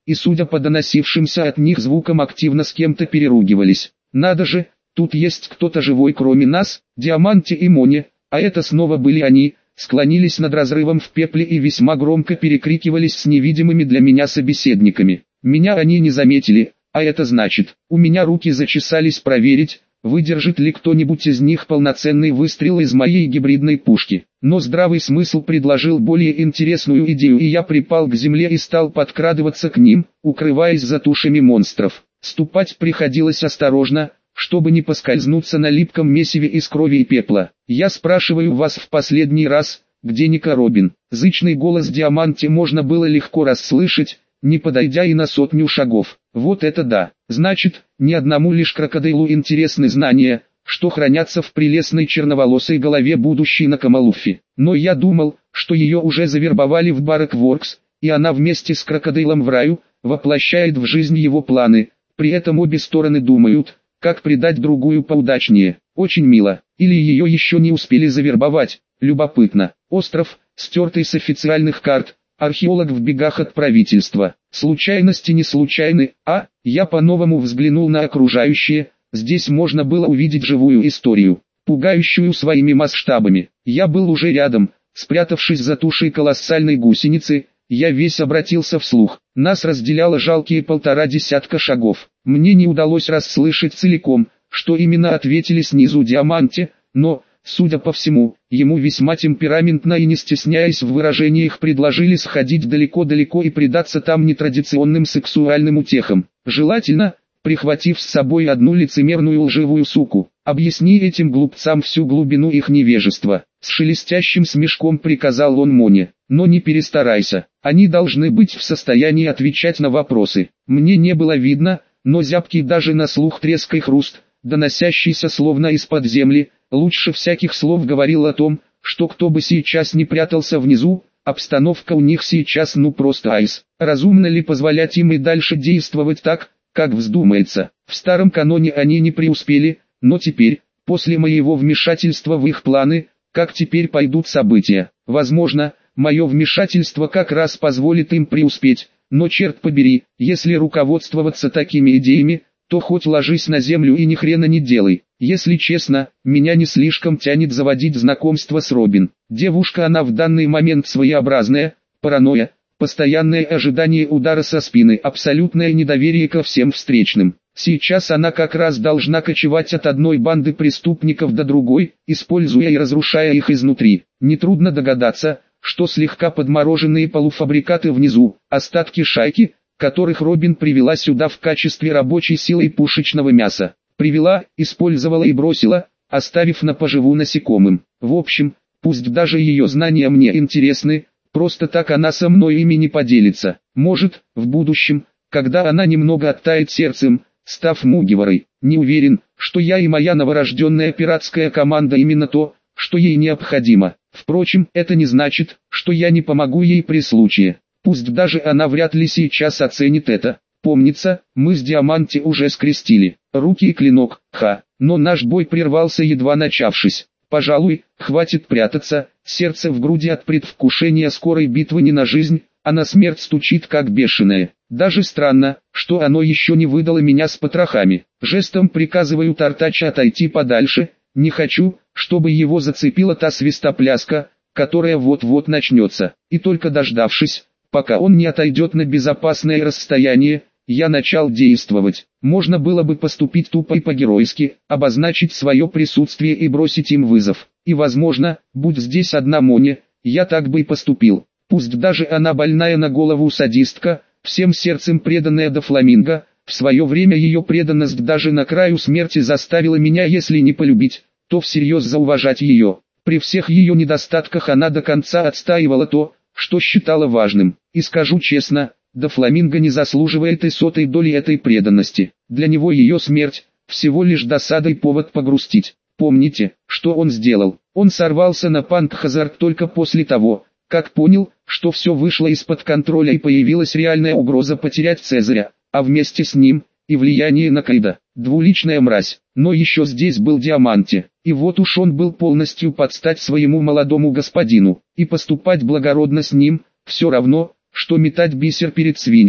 и судя по доносившимся от них звукам активно с кем-то переругивались. Надо же, тут есть кто-то живой кроме нас, Диаманте и Моне, а это снова были они, склонились над разрывом в пепле и весьма громко перекрикивались с невидимыми для меня собеседниками. Меня они не заметили, а это значит, у меня руки зачесались проверить, выдержит ли кто-нибудь из них полноценный выстрел из моей гибридной пушки. Но здравый смысл предложил более интересную идею, и я припал к земле и стал подкрадываться к ним, укрываясь за тушами монстров. Ступать приходилось осторожно, чтобы не поскользнуться на липком месиве из крови и пепла. «Я спрашиваю вас в последний раз, где Ника Робин?» Зычный голос Диаманте можно было легко расслышать, не подойдя и на сотню шагов. Вот это да! Значит, ни одному лишь крокодилу интересны знания, что хранятся в прелестной черноволосой голове будущей Накамалуфи. Но я думал, что ее уже завербовали в Баракворкс, и она вместе с крокодилом в раю, воплощает в жизнь его планы. При этом обе стороны думают, как предать другую поудачнее. Очень мило. Или ее еще не успели завербовать. Любопытно. Остров, стертый с официальных карт. Археолог в бегах от правительства. Случайности не случайны, а, я по-новому взглянул на окружающее, здесь можно было увидеть живую историю, пугающую своими масштабами. Я был уже рядом, спрятавшись за тушей колоссальной гусеницы, я весь обратился вслух. Нас разделяло жалкие полтора десятка шагов. Мне не удалось расслышать целиком, что именно ответили снизу Диаманте, но... Судя по всему, ему весьма темпераментно и не стесняясь в выражениях предложили сходить далеко-далеко и предаться там нетрадиционным сексуальным утехам. Желательно, прихватив с собой одну лицемерную лживую суку. Объясни этим глупцам всю глубину их невежества. С шелестящим смешком приказал он Моне. Но не перестарайся, они должны быть в состоянии отвечать на вопросы. Мне не было видно, но зябкий даже на слух треск и хруст, доносящийся словно из-под земли, лучше всяких слов говорил о том, что кто бы сейчас не прятался внизу, обстановка у них сейчас ну просто айс. Разумно ли позволять им и дальше действовать так, как вздумается? В старом каноне они не преуспели, но теперь, после моего вмешательства в их планы, как теперь пойдут события? Возможно, мое вмешательство как раз позволит им преуспеть, но черт побери, если руководствоваться такими идеями, то хоть ложись на землю и ни хрена не делай. Если честно, меня не слишком тянет заводить знакомство с Робин. Девушка она в данный момент своеобразная, паранойя, постоянное ожидание удара со спины, абсолютное недоверие ко всем встречным. Сейчас она как раз должна кочевать от одной банды преступников до другой, используя и разрушая их изнутри. Нетрудно догадаться, что слегка подмороженные полуфабрикаты внизу, остатки шайки, которых Робин привела сюда в качестве рабочей силы и пушечного мяса. Привела, использовала и бросила, оставив на поживу насекомым. В общем, пусть даже ее знания мне интересны, просто так она со мной ими не поделится. Может, в будущем, когда она немного оттает сердцем, став Мугиварой. Не уверен, что я и моя новорожденная пиратская команда именно то, что ей необходимо. Впрочем, это не значит, что я не помогу ей при случае. Пусть даже она вряд ли сейчас оценит это. Помнится, мы с Диаманте уже скрестили руки и клинок, ха, но наш бой прервался едва начавшись. Пожалуй, хватит прятаться, сердце в груди от предвкушения скорой битвы не на жизнь, а на смерть стучит как бешеное. Даже странно, что оно еще не выдало меня с потрохами. Жестом приказываю Тартача отойти подальше, не хочу, чтобы его зацепила та свистопляска, которая вот-вот начнется. И только дождавшись, пока он не отойдет на безопасное расстояние, я начал действовать. Можно было бы поступить тупо и по-геройски, обозначить свое присутствие и бросить им вызов. И возможно, будь здесь одна Моня, я так бы и поступил. Пусть даже она больная на голову садистка, всем сердцем преданная до Фламинго, в свое время ее преданность даже на краю смерти заставила меня, если не полюбить, то всерьез зауважать ее. При всех ее недостатках она до конца отстаивала то, что считала важным. И скажу честно, до Фламинго не заслуживает и сотой доли этой преданности. Для него ее смерть – всего лишь досада и повод погрустить. Помните, что он сделал? Он сорвался на Панк-Хазард только после того, как понял, что все вышло из-под контроля и появилась реальная угроза потерять Цезаря, а вместе с ним и влияние на Кайда. Двуличная мразь. Но еще здесь был Диаманте, и вот уж он был полностью под стать своему молодому господину, и поступать благородно с ним, все равно, что метать бисер перед свиньями.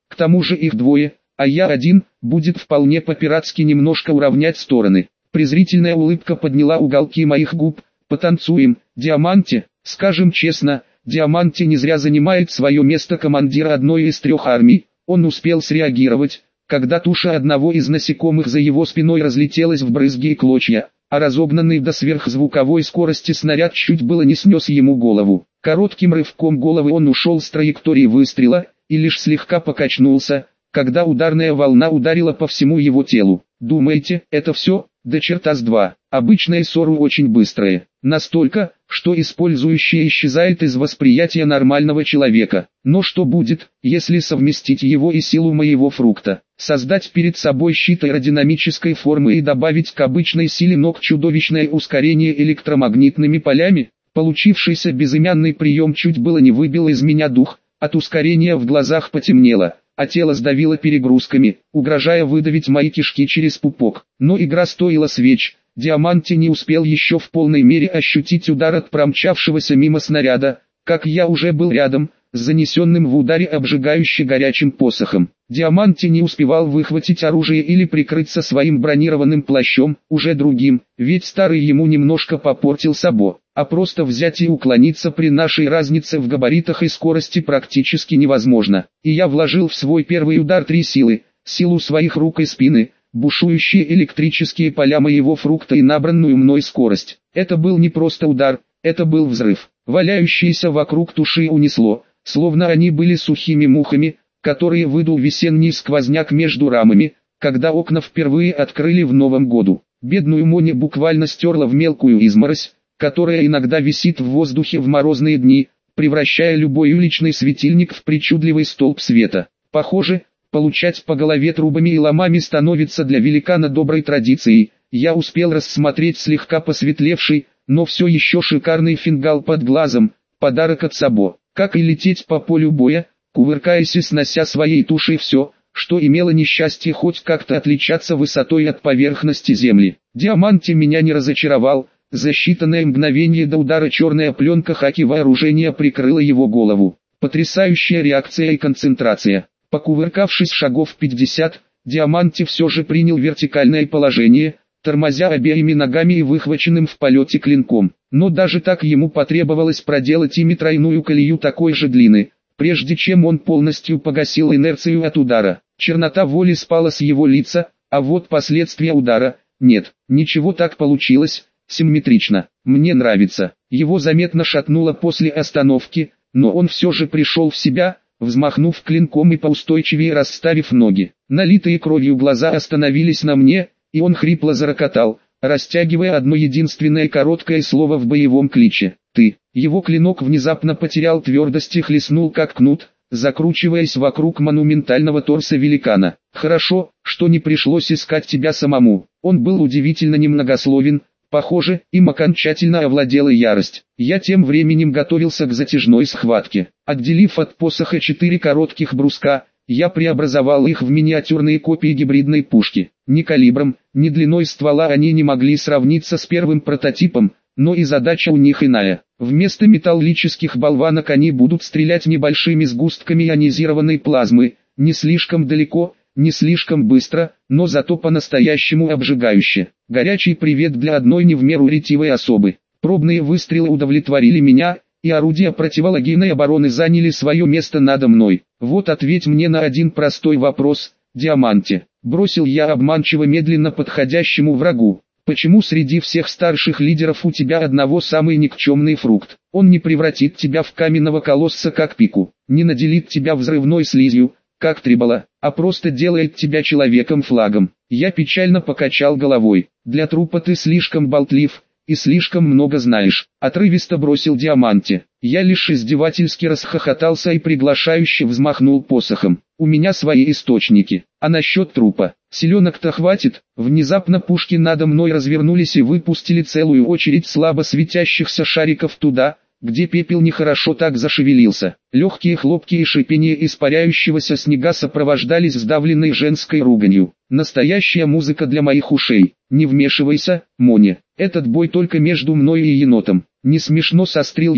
К тому же их двое, а я один, будет вполне по-пиратски немножко уравнять стороны. Презрительная улыбка подняла уголки моих губ. Потанцуем, Диаманте, скажем честно, Диаманте не зря занимает свое место командира одной из трех армий. Он успел среагировать, когда туша одного из насекомых за его спиной разлетелась в брызги и клочья, а разогнанный до сверхзвуковой скорости снаряд чуть было не снес ему голову. Коротким рывком головы он ушел с траектории выстрела, и лишь слегка покачнулся, когда ударная волна ударила по всему его телу. Думаете, это все? Да черта с два. Обычные ссоры очень быстрые. Настолько, что использующее исчезает из восприятия нормального человека. Но что будет, если совместить его и силу моего фрукта? Создать перед собой щит аэродинамической формы и добавить к обычной силе ног чудовищное ускорение электромагнитными полями? Получившийся безымянный прием чуть было не выбил из меня дух, от ускорения в глазах потемнело, а тело сдавило перегрузками, угрожая выдавить мои кишки через пупок. Но игра стоила свеч. Диаманте не успел еще в полной мере ощутить удар от промчавшегося мимо снаряда, как я уже был рядом, с занесенным в ударе обжигающе горячим посохом. Диаманте не успевал выхватить оружие или прикрыться своим бронированным плащом, уже другим, ведь старый ему немножко попортил сабо, а просто взять и уклониться при нашей разнице в габаритах и скорости практически невозможно. И я вложил в свой первый удар три силы, силу своих рук и спины, бушующие электрические поля моего фрукта и набранную мной скорость. Это был не просто удар, это был взрыв. Валяющиеся вокруг туши унесло, словно они были сухими мухами, которые выдул весенний сквозняк между рамами, когда окна впервые открыли в Новом году. Бедную Мони буквально стерла в мелкую изморозь, которая иногда висит в воздухе в морозные дни, превращая любой уличный светильник в причудливый столб света. Похоже, получать по голове трубами и ломами становится для великана доброй традицией. Я успел рассмотреть слегка посветлевший, но все еще шикарный фингал под глазом, подарок от Сабо. Как и лететь по полю боя, кувыркаясь и снося своей тушей все, что имело несчастье хоть как-то отличаться высотой от поверхности земли. Диаманте меня не разочаровал, за считанное мгновение до удара черная пленка хаки вооружения прикрыла его голову. Потрясающая реакция и концентрация. Покувыркавшись шагов пятьдесят, Диаманте все же принял вертикальное положение, тормозя обеими ногами и выхваченным в полете клинком. Но даже так ему потребовалось проделать ими тройную колею такой же длины, прежде чем он полностью погасил инерцию от удара. Чернота воли спала с его лица, а вот последствия удара – нет, ничего так получилось, симметрично. Мне нравится. Его заметно шатнуло после остановки, но он все же пришел в себя, взмахнув клинком и поустойчивее расставив ноги. Налитые кровью глаза остановились на мне, и он хрипло зарокотал, растягивая одно единственное короткое слово в боевом кличе. «Ты». Его клинок внезапно потерял твердость и хлестнул как кнут, закручиваясь вокруг монументального торса великана. «Хорошо, что не пришлось искать тебя самому». Он был удивительно немногословен, похоже, им окончательно овладела ярость. Я тем временем готовился к затяжной схватке. Отделив от посоха четыре коротких бруска, я преобразовал их в миниатюрные копии гибридной пушки. Ни калибром, ни длиной ствола они не могли сравниться с первым прототипом, но и задача у них иная. Вместо металлических болванок они будут стрелять небольшими сгустками ионизированной плазмы, не слишком далеко, не слишком быстро, но зато по-настоящему обжигающе. Горячий привет для одной не в меру ретивой особы. Пробные выстрелы удовлетворили меня, и орудия противолагийной обороны заняли свое место надо мной. Вот ответь мне на один простой вопрос, Диаманте. Бросил я обманчиво медленно подходящему врагу. Почему среди всех старших лидеров у тебя одного самый никчемный фрукт? Он не превратит тебя в каменного колосса как Пику, не наделит тебя взрывной слизью, как Трибола, а просто делает тебя человеком-флагом. Я печально покачал головой. Для трупа ты слишком болтлив и слишком много знаешь. Отрывисто бросил Диаманте. Я лишь издевательски расхохотался и приглашающе взмахнул посохом. У меня свои источники. А насчет трупа, селенок-то хватит. Внезапно пушки надо мной развернулись и выпустили целую очередь слабо светящихся шариков туда, где пепел нехорошо так зашевелился. Легкие хлопки и шипение испаряющегося снега сопровождались сдавленной женской руганью. Настоящая музыка для моих ушей. Не вмешивайся, Моня. Этот бой только между мной и енотом. Не смешно, сострил я,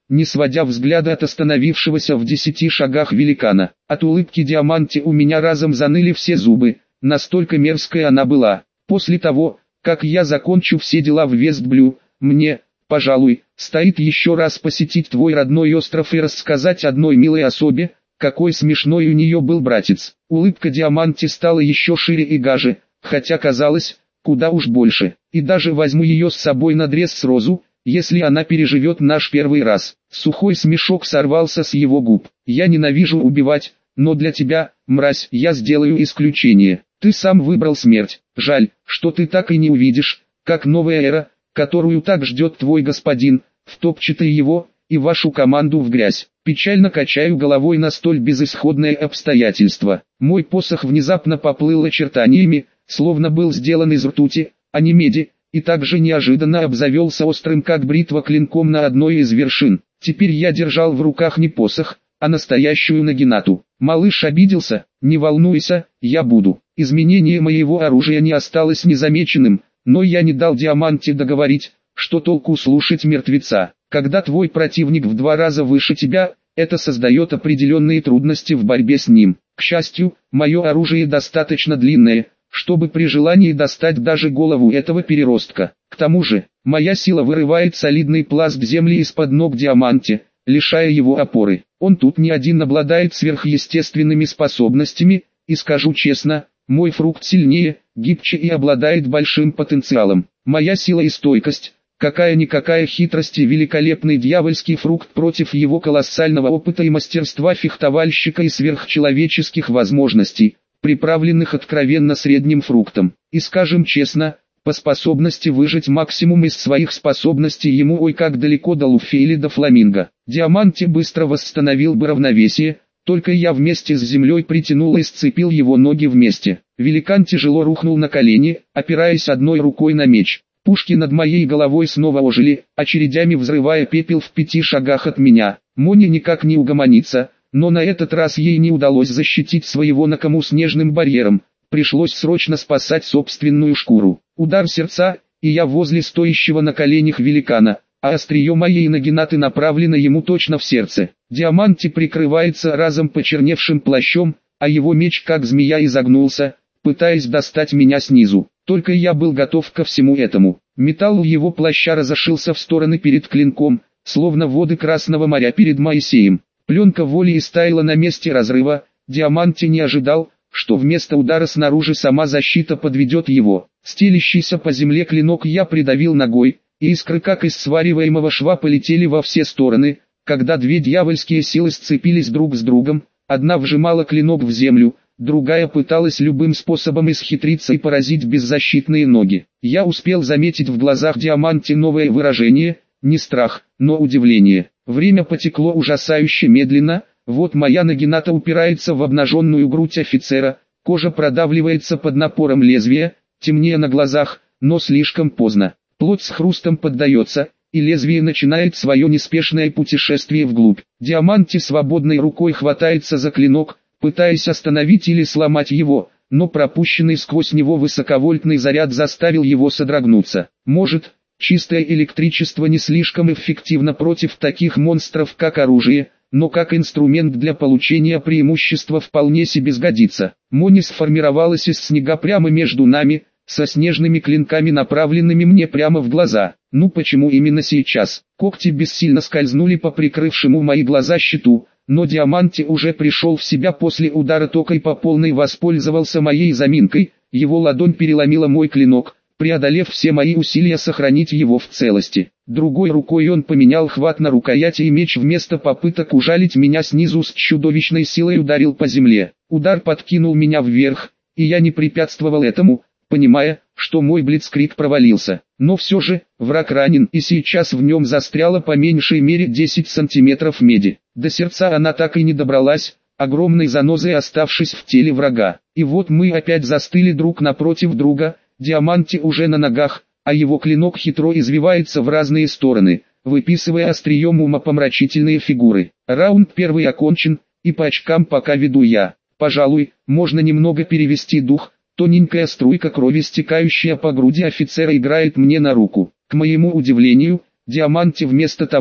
не сводя взгляда от остановившегося в десяти шагах великана. От улыбки Диаманте у меня разом заныли все зубы, настолько мерзкая она была. После того, как я закончу все дела в Вестблю, мне, пожалуй, стоит еще раз посетить твой родной остров и рассказать одной милой особе, какой смешной у нее был братец. Улыбка Диаманте стала еще шире и гаже, хотя казалось, куда уж больше. И даже возьму ее с собой на дресс-розу, если она переживет наш первый раз. Сухой смешок сорвался с его губ. Я ненавижу убивать, но для тебя, мразь, я сделаю исключение. Ты сам выбрал смерть. Жаль, что ты так и не увидишь, как новая эра, которую так ждет твой господин, втопчет и его, и вашу команду в грязь. Печально качаю головой на столь безысходное обстоятельство. Мой посох внезапно поплыл очертаниями, словно был сделан из ртути, а не меди, и также неожиданно обзавелся острым как бритва клинком на одной из вершин. Теперь я держал в руках не посох, а настоящую нагинату. Малыш обиделся, не волнуйся, я буду. Изменение моего оружия не осталось незамеченным, но я не дал Диаманте договорить, что толку слушать мертвеца. Когда твой противник в два раза выше тебя, это создает определенные трудности в борьбе с ним. К счастью, мое оружие достаточно длинное, чтобы при желании достать даже голову этого переростка. К тому же, моя сила вырывает солидный пласт земли из-под ног Диаманте, лишая его опоры. Он тут не один обладает сверхъестественными способностями, и скажу честно, мой фрукт сильнее, гибче и обладает большим потенциалом. Моя сила и стойкость, какая-никакая хитрость и великолепный дьявольский фрукт против его колоссального опыта и мастерства фехтовальщика и сверхчеловеческих возможностей, приправленных откровенно средним фруктом. И скажем честно, по способности выжать максимум из своих способностей ему ой как далеко до Луфи или до Фламинго. Диаманте быстро восстановил бы равновесие, только я вместе с землей притянул и сцепил его ноги вместе. Великан тяжело рухнул на колени, опираясь одной рукой на меч. Пушки над моей головой снова ожили, очередями взрывая пепел в пяти шагах от меня. Мони никак не угомонится, но на этот раз ей не удалось защитить своего Накаму снежным барьером. Пришлось срочно спасать собственную шкуру. Удар сердца, и я возле стоящего на коленях великана, а острие моей нагинаты направлено ему точно в сердце. Диаманте прикрывается разом почерневшим плащом, а его меч как змея изогнулся, пытаясь достать меня снизу. Только я был готов ко всему этому. Металл его плаща разошился в стороны перед клинком, словно воды Красного моря перед Моисеем. Пленка воли истаяла на месте разрыва. Диаманте не ожидал, что вместо удара снаружи сама защита подведет его. Стелящийся по земле клинок я придавил ногой, и искры как из свариваемого шва полетели во все стороны, когда две дьявольские силы сцепились друг с другом, одна вжимала клинок в землю, другая пыталась любым способом исхитриться и поразить беззащитные ноги. Я успел заметить в глазах Диаманте новое выражение, не страх, но удивление. Время потекло ужасающе медленно, вот моя нагината упирается в обнаженную грудь офицера, кожа продавливается под напором лезвия, темнее на глазах, но слишком поздно. Плоть с хрустом поддается, и лезвие начинает свое неспешное путешествие вглубь. Диаманте свободной рукой хватается за клинок, пытаясь остановить или сломать его, но пропущенный сквозь него высоковольтный заряд заставил его содрогнуться. Может, чистое электричество не слишком эффективно против таких монстров как оружие, но как инструмент для получения преимущества вполне себе сгодится. Мони сформировалась из снега прямо между нами, со снежными клинками, направленными мне прямо в глаза. Ну почему именно сейчас? Когти бессильно скользнули по прикрывшему мои глаза щиту, но Диаманте уже пришел в себя после удара тока и по полной воспользовался моей заминкой. Его ладонь переломила мой клинок, преодолев все мои усилия сохранить его в целости. Другой рукой он поменял хват на рукояти, и меч вместо попыток ужалить меня снизу с чудовищной силой ударил по земле. Удар подкинул меня вверх, и я не препятствовал этому, понимая, что мой блицкриг провалился. Но все же, враг ранен, и сейчас в нем застряло по меньшей мере десять сантиметров меди. До сердца она так и не добралась, огромной занозой оставшись в теле врага. И вот мы опять застыли друг напротив друга. Диаманте уже на ногах, а его клинок хитро извивается в разные стороны, выписывая острием умопомрачительные фигуры. Раунд первый окончен, и по очкам пока веду я. Пожалуй, можно немного перевести дух. Тоненькая струйка крови, стекающая по груди офицера, играет мне на руку. К моему удивлению, Диаманте вместо того,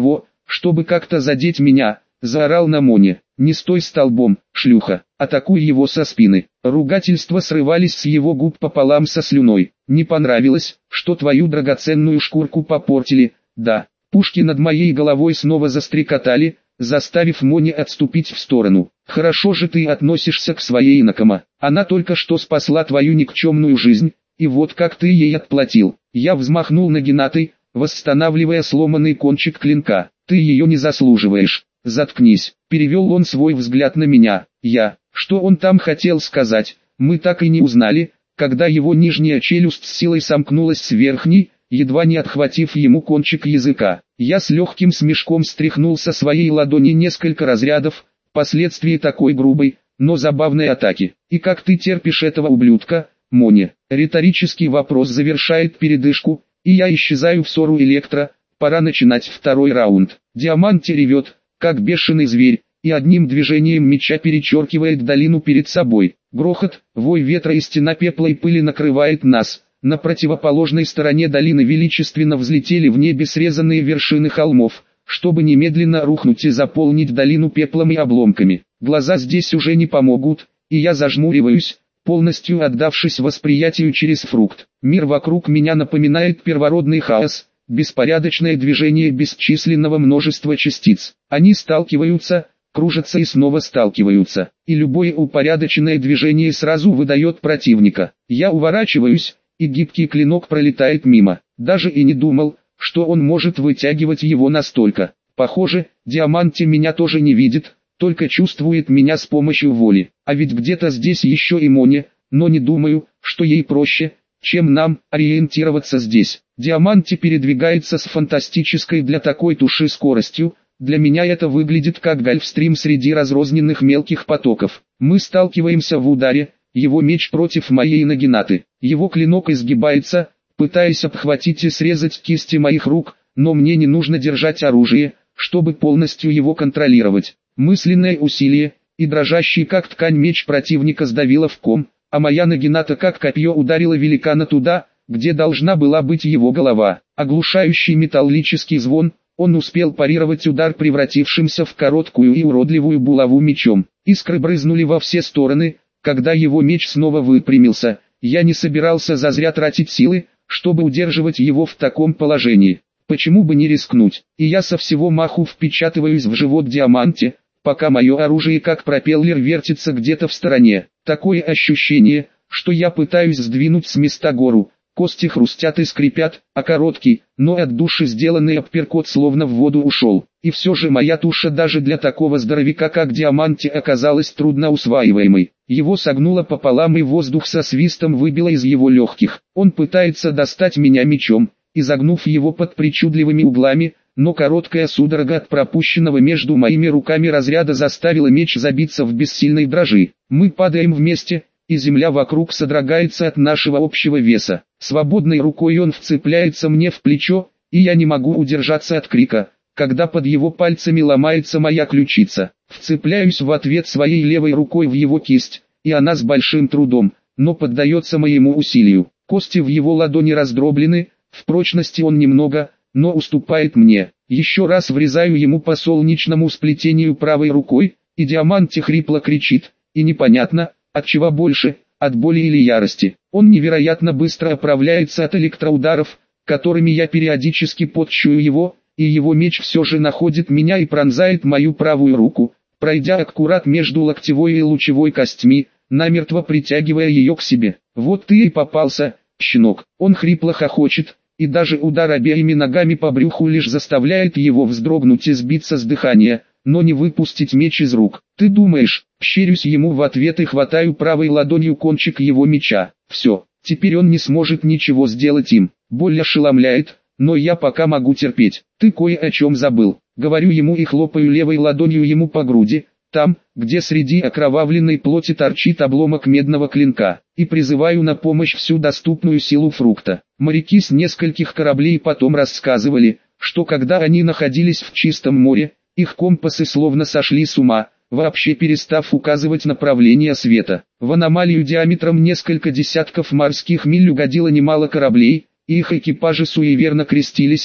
чтобы как-то задеть меня, заорал на Моне. «Не стой столбом, шлюха, атакуй его со спины». Ругательства срывались с его губ пополам со слюной. «Не понравилось, что твою драгоценную шкурку попортили?» «Да». Пушки над моей головой снова застрекотали, заставив Мони отступить в сторону. «Хорошо же ты относишься к своей Инакома. Она только что спасла твою никчемную жизнь, и вот как ты ей отплатил». Я взмахнул нагинатой, восстанавливая сломанный кончик клинка. «Ты ее не заслуживаешь. Заткнись», — перевел он свой взгляд на меня. Я, что он там хотел сказать, мы так и не узнали, когда его нижняя челюсть с силой сомкнулась с верхней, едва не отхватив ему кончик языка. Я с легким смешком стряхнул со своей ладони несколько разрядов, последствий такой грубой, но забавной атаки. «И как ты терпишь этого ублюдка, Мони?» Риторический вопрос завершает передышку, и я исчезаю в сору электро. Пора начинать второй раунд. Диаманти ревет, как бешеный зверь, и одним движением меча перечеркивает долину перед собой. Грохот, вой ветра и стена пепла и пыли накрывает нас. На противоположной стороне долины величественно взлетели в небе срезанные вершины холмов, чтобы немедленно рухнуть и заполнить долину пеплом и обломками. Глаза здесь уже не помогут, и я зажмуриваюсь, полностью отдавшись восприятию через фрукт. Мир вокруг меня напоминает первородный хаос, беспорядочное движение бесчисленного множества частиц. Они сталкиваются, кружатся и снова сталкиваются, и любое упорядоченное движение сразу выдает противника. Я уворачиваюсь, и гибкий клинок пролетает мимо. Даже и не думал, что он может вытягивать его настолько. Похоже, Диаманти меня тоже не видит, только чувствует меня с помощью воли. А ведь где-то здесь еще и Мони, но не думаю, что ей проще, чем нам, ориентироваться здесь. Диаманти передвигается с фантастической для такой туши скоростью. Для меня это выглядит как гольфстрим среди разрозненных мелких потоков. Мы сталкиваемся в ударе, его меч против моей нагинаты. Его клинок изгибается, пытаясь обхватить и срезать кисти моих рук, но мне не нужно держать оружие, чтобы полностью его контролировать. Мысленное усилие, и дрожащий как ткань меч противника сдавило в ком, а моя нагината как копье ударила великана туда, где должна была быть его голова. Оглушающий металлический звон, он успел парировать удар превратившимся в короткую и уродливую булаву мечом. Искры брызнули во все стороны, когда его меч снова выпрямился. Я не собирался зазря тратить силы, чтобы удерживать его в таком положении. Почему бы не рискнуть? И я со всего маху впечатываюсь в живот Диаманти, пока мое оружие как пропеллер вертится где-то в стороне. Такое ощущение, что я пытаюсь сдвинуть с места гору. Кости хрустят и скрипят, а короткий, но от души сделанный апперкот словно в воду ушел. И все же моя туша даже для такого здоровяка как Диаманти оказалась трудно усваиваемой. Его согнуло пополам и воздух со свистом выбило из его легких. Он пытается достать меня мечом, изогнув его под причудливыми углами, но короткая судорога от пропущенного между моими руками разряда заставила меч забиться в бессильной дрожи. Мы падаем вместе, и земля вокруг содрогается от нашего общего веса. Свободной рукой он вцепляется мне в плечо, и я не могу удержаться от крика, когда под его пальцами ломается моя ключица. Вцепляюсь в ответ своей левой рукой в его кисть, и она с большим трудом, но поддается моему усилию. Кости в его ладони раздроблены, в прочности он немного, но уступает мне. Еще раз врезаю ему по солнечному сплетению правой рукой, и Диаманти хрипло кричит, и непонятно, от чего больше, от боли или ярости. Он невероятно быстро оправляется от электроударов, которыми я периодически подчую его, и его меч все же находит меня и пронзает мою правую руку, пройдя аккурат между локтевой и лучевой костьми, намертво притягивая ее к себе. «Вот ты и попался, щенок!» Он хрипло хохочет, и даже удар обеими ногами по брюху лишь заставляет его вздрогнуть и сбиться с дыхания, но не выпустить меч из рук. «Ты думаешь?» Щерюсь ему в ответ и хватаю правой ладонью кончик его меча. Все, теперь он не сможет ничего сделать им. Боль ошеломляет, но я пока могу терпеть. «Ты кое о чем забыл», — говорю ему и хлопаю левой ладонью ему по груди, там, где среди окровавленной плоти торчит обломок медного клинка, и призываю на помощь всю доступную силу фрукта. Моряки с нескольких кораблей потом рассказывали, что когда они находились в чистом море, их компасы словно сошли с ума, вообще перестав указывать направление света. В аномалию диаметром несколько десятков морских миль угодило немало кораблей, и их экипажи суеверно крестились,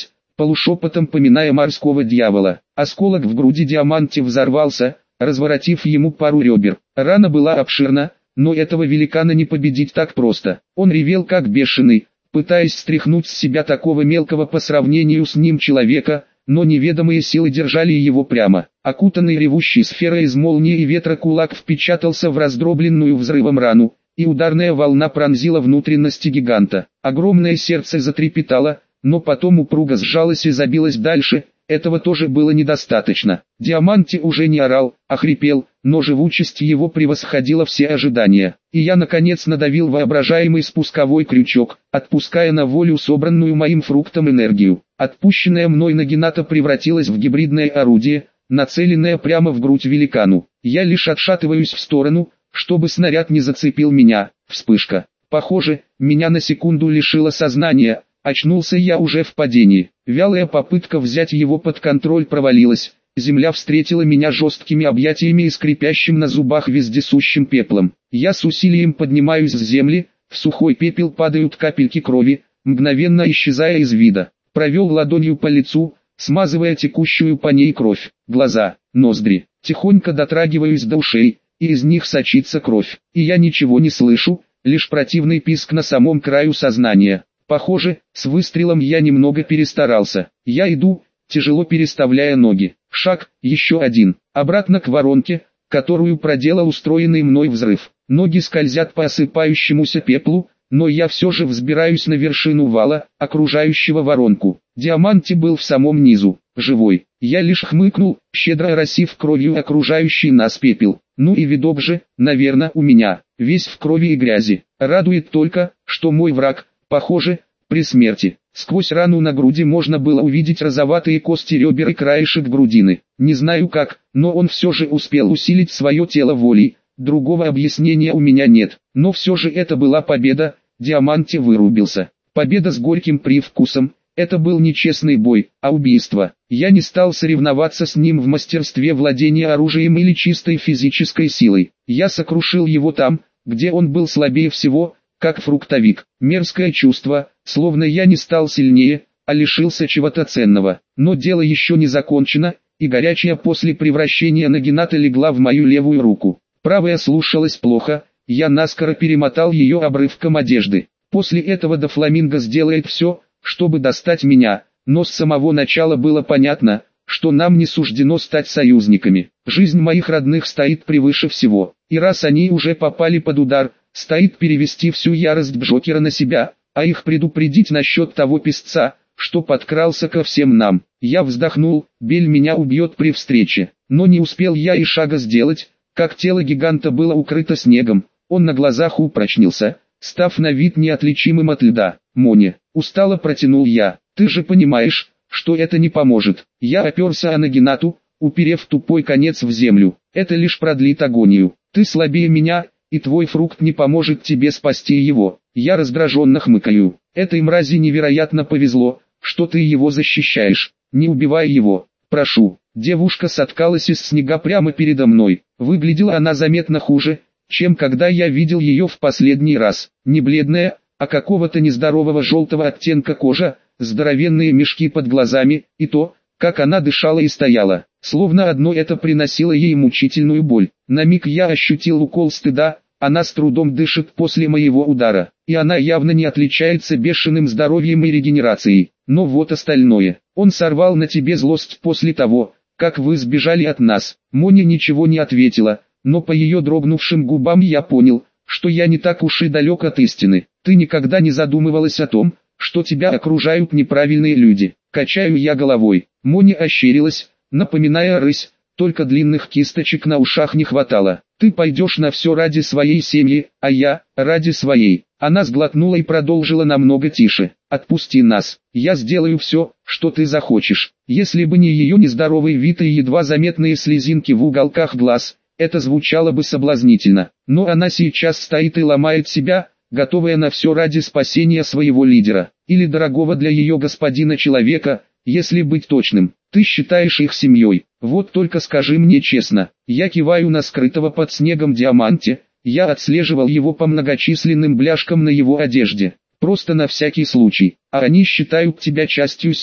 полушепотом поминая морского дьявола. Осколок в груди Диаманте взорвался, разворотив ему пару ребер. Рана была обширна, но этого великана не победить так просто. Он ревел как бешеный, пытаясь стряхнуть с себя такого мелкого по сравнению с ним человека, но неведомые силы держали его прямо. Окутанный ревущей сферой из молнии и ветра кулак впечатался в раздробленную взрывом рану, и ударная волна пронзила внутренности гиганта. Огромное сердце затрепетало, но потом упруго сжалось и забилось дальше. Этого тоже было недостаточно. Диаманте уже не орал, а хрипел, но живучесть его превосходила все ожидания. И я наконец надавил воображаемый спусковой крючок, отпуская на волю собранную моим фруктом энергию. Отпущенная мной нагината превратилась в гибридное орудие, нацеленное прямо в грудь великану. Я лишь отшатываюсь в сторону, чтобы снаряд не зацепил меня. Вспышка. Похоже, меня на секунду лишило сознания. Очнулся я уже в падении. Вялая попытка взять его под контроль провалилась. Земля встретила меня жесткими объятиями и скрипящим на зубах вездесущим пеплом. Я с усилием поднимаюсь с земли, в сухой пепел падают капельки крови, мгновенно исчезая из вида. Провел ладонью по лицу, смазывая текущую по ней кровь. Глаза, ноздри. Тихонько дотрагиваюсь до ушей, и из них сочится кровь. И я ничего не слышу, лишь противный писк на самом краю сознания. Похоже, с выстрелом я немного перестарался. Я иду, тяжело переставляя ноги. Шаг, еще один. Обратно к воронке, которую проделал устроенный мной взрыв. Ноги скользят по осыпающемуся пеплу, но я все же взбираюсь на вершину вала, окружающего воронку. Диаманте был в самом низу, живой. Я лишь хмыкнул, щедро оросив кровью окружающий нас пепел. Ну и видок же, наверное, у меня, весь в крови и грязи. Радует только, что мой враг, похоже, при смерти. Сквозь рану на груди можно было увидеть розоватые кости ребер и краешек грудины. Не знаю как, но он все же успел усилить свое тело волей. Другого объяснения у меня нет. Но все же это была победа. Диаманте вырубился. Победа с горьким привкусом. Это был не честный бой, а убийство. Я не стал соревноваться с ним в мастерстве владения оружием или чистой физической силой. Я сокрушил его там, где он был слабее всего, как фруктовик. Мерзкое чувство, словно я не стал сильнее, а лишился чего-то ценного. Но дело еще не закончено, и горячая после превращения нагината легла в мою левую руку. Правая слушалась плохо, я наскоро перемотал ее обрывком одежды. После этого Дофламинго сделает все, чтобы достать меня, но с самого начала было понятно, что нам не суждено стать союзниками. Жизнь моих родных стоит превыше всего, и раз они уже попали под удар, стоит перевести всю ярость Джокера на себя, а их предупредить насчет того песца, что подкрался ко всем нам. Я вздохнул, Бель меня убьет при встрече, но не успел я и шага сделать, как тело гиганта было укрыто снегом, он на глазах упрочнился, став на вид неотличимым от льда. «Мони», устало протянул я, «ты же понимаешь, что это не поможет». Я оперся о нагинату, уперев тупой конец в землю. «Это лишь продлит агонию. Ты слабее меня, и твой фрукт не поможет тебе спасти его». Я раздраженно хмыкаю. «Этой мрази невероятно повезло, что ты его защищаешь. Не убивай его, прошу». Девушка соткалась из снега прямо передо мной. Выглядела она заметно хуже, чем когда я видел ее в последний раз. Не бледная, а какого-то нездорового желтого оттенка кожа, здоровенные мешки под глазами, и то, как она дышала и стояла, словно одно это приносило ей мучительную боль. На миг я ощутил укол стыда, она с трудом дышит после моего удара, и она явно не отличается бешеным здоровьем и регенерацией. Но вот остальное. Он сорвал на тебе злость после того, как вы сбежали от нас. Моня ничего не ответила, но по ее дрогнувшим губам я понял, что я не так уж и далек от истины. Ты никогда не задумывалась о том, что тебя окружают неправильные люди. Качаю я головой. Моня ощерилась, напоминая рысь, только длинных кисточек на ушах не хватало. Ты пойдешь на все ради своей семьи, а я, ради своей. Она сглотнула и продолжила намного тише. Отпусти нас, я сделаю все, что ты захочешь. Если бы не ее нездоровый вид и едва заметные слезинки в уголках глаз, это звучало бы соблазнительно. Но она сейчас стоит и ломает себя, готовая на все ради спасения своего лидера, или дорогого для ее господина человека, если быть точным. Ты считаешь их семьей, вот только скажи мне честно. Я киваю на скрытого под снегом Диаманте, я отслеживал его по многочисленным бляшкам на его одежде, просто на всякий случай. А они считают тебя частью семьи?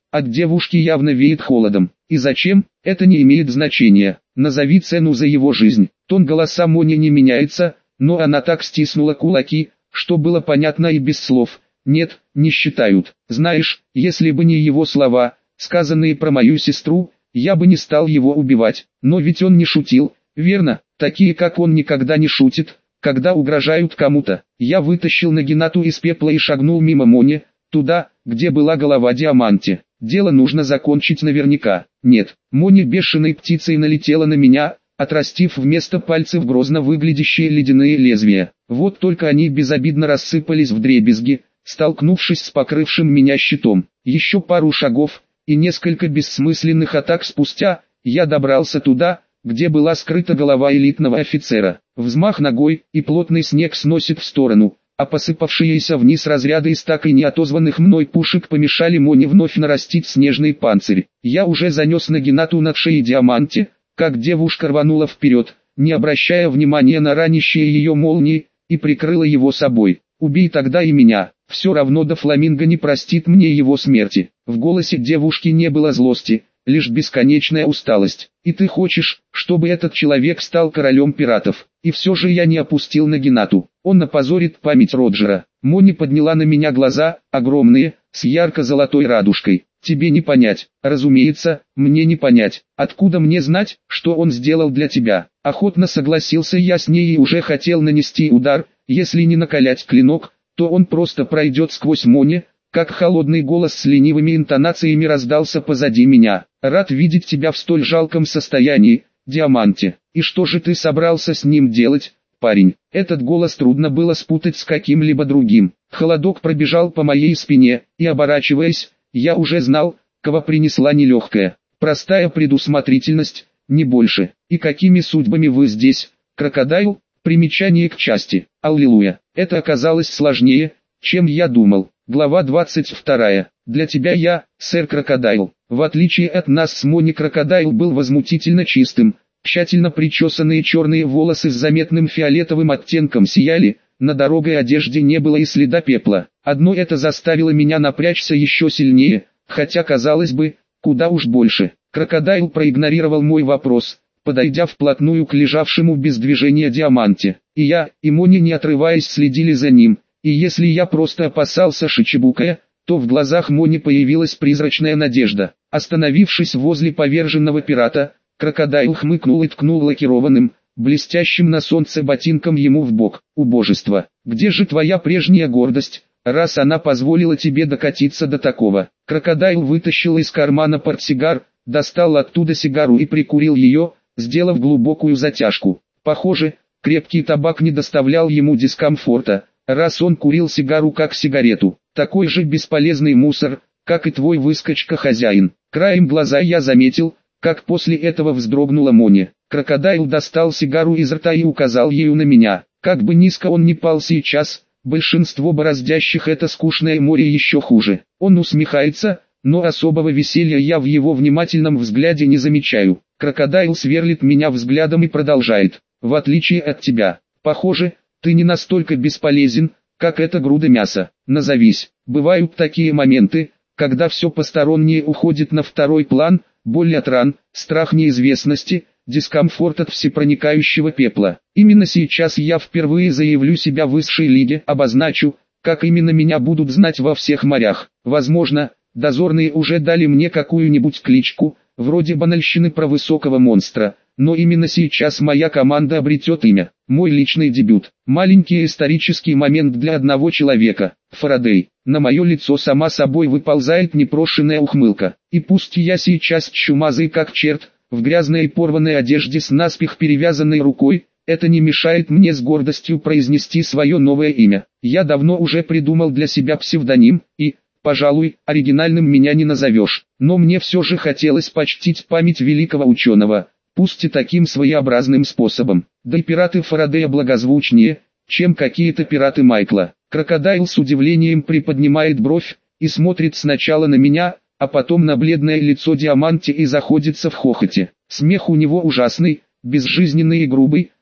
От девушки явно веет холодом. И зачем? Это не имеет значения. Назови цену за его жизнь. Тон голоса Мони не меняется, но она так стиснула кулаки, что было понятно и без слов. Нет, не считают. Знаешь, если бы не его слова, сказанные про мою сестру, я бы не стал его убивать. Но ведь он не шутил, верно? Такие как он никогда не шутит, когда угрожают кому-то. Я вытащил Нагинату из пепла и шагнул мимо Мони, туда, где была голова Диаманти. Дело нужно закончить наверняка. Нет, Мони бешеной птицей налетела на меня, отрастив вместо пальцев грозно выглядящие ледяные лезвия. Вот только они безобидно рассыпались вдребезги, столкнувшись с покрывшим меня щитом. Еще пару шагов, и несколько бессмысленных атак спустя, я добрался туда, где была скрыта голова элитного офицера. Взмах ногой, и плотный снег сносит в сторону, а посыпавшиеся вниз разряды из так и не отозванных мной пушек помешали Моне вновь нарастить снежный панцирь. Я уже занес Нагинату над шеей Диаманти, как девушка рванула вперед, не обращая внимания на ранящие ее молнии, и прикрыла его собой. «Убей тогда и меня, все равно до Фламинго не простит мне его смерти». В голосе девушки не было злости, лишь бесконечная усталость. «И ты хочешь, чтобы этот человек стал королем пиратов?» И все же я не опустил Нагинату. Он опозорит память Роджера. Мони подняла на меня глаза, огромные, с ярко-золотой радужкой. «Тебе не понять». «Разумеется, мне не понять. Откуда мне знать, что он сделал для тебя?» Охотно согласился я с ней и уже хотел нанести удар. Если не накалять клинок, то он просто пройдет сквозь Мони, как холодный голос с ленивыми интонациями раздался позади меня. «Рад видеть тебя в столь жалком состоянии, Диаманти. И что же ты собрался с ним делать, парень?» Этот голос трудно было спутать с каким-либо другим. Холодок пробежал по моей спине, и оборачиваясь, я уже знал, кого принесла нелегкая. Простая предусмотрительность, не больше. «И какими судьбами вы здесь, крокодайл?» Примечание к части. Аллилуйя. Это оказалось сложнее, чем я думал. Глава двадцать вторая. Для тебя я, сэр Крокодайл. В отличие от нас с Мони, Крокодайл был возмутительно чистым. Тщательно причесанные черные волосы с заметным фиолетовым оттенком сияли, на дорогой одежде не было и следа пепла. Одно это заставило меня напрячься еще сильнее, хотя казалось бы, куда уж больше. Крокодайл проигнорировал мой вопрос, подойдя вплотную к лежавшему без движения Диаманте. И я, и Мони не отрываясь следили за ним, и если я просто опасался Шичибукая, то в глазах Мони появилась призрачная надежда. Остановившись возле поверженного пирата, Крокодайл хмыкнул и ткнул лакированным, блестящим на солнце ботинком ему в бок. «Убожество, где же твоя прежняя гордость, раз она позволила тебе докатиться до такого?» Крокодайл вытащил из кармана портсигар, достал оттуда сигару и прикурил ее, сделав глубокую затяжку. Похоже, крепкий табак не доставлял ему дискомфорта, раз он курил сигару как сигарету. Такой же бесполезный мусор, как и твой выскочка-хозяин. Краем глаза я заметил, как после этого вздрогнула Мони. Крокодайл достал сигару из рта и указал ею на меня. Как бы низко он ни пал сейчас, большинство бороздящих это скучное море еще хуже. Он усмехается, но особого веселья я в его внимательном взгляде не замечаю. Крокодайл сверлит меня взглядом и продолжает. «В отличие от тебя, похоже, ты не настолько бесполезен, как эта груда мяса. Назовись». Бывают такие моменты, когда все постороннее уходит на второй план, боль от ран, страх неизвестности, дискомфорт от всепроникающего пепла. Именно сейчас я впервые заявлю себя в высшей лиге, обозначу, как именно меня будут знать во всех морях. Возможно, дозорные уже дали мне какую-нибудь кличку, вроде банальщины про высокого монстра, но именно сейчас моя команда обретет имя. Мой личный дебют. Маленький исторический момент для одного человека. Фарадей. На мое лицо сама собой выползает непрошенная ухмылка. И пусть я сейчас чумазый как черт, в грязной и порванной одежде с наспех перевязанной рукой, это не мешает мне с гордостью произнести свое новое имя. Я давно уже придумал для себя псевдоним, и, пожалуй, оригинальным меня не назовешь. Но мне все же хотелось почтить память великого ученого, пусть и таким своеобразным способом. Да и пираты Фарадея благозвучнее, чем какие-то пираты Майкла. Крокодайл с удивлением приподнимает бровь, и смотрит сначала на меня, а потом на бледное лицо Диаманти и заходится в хохоте. Смех у него ужасный, безжизненный и грубый,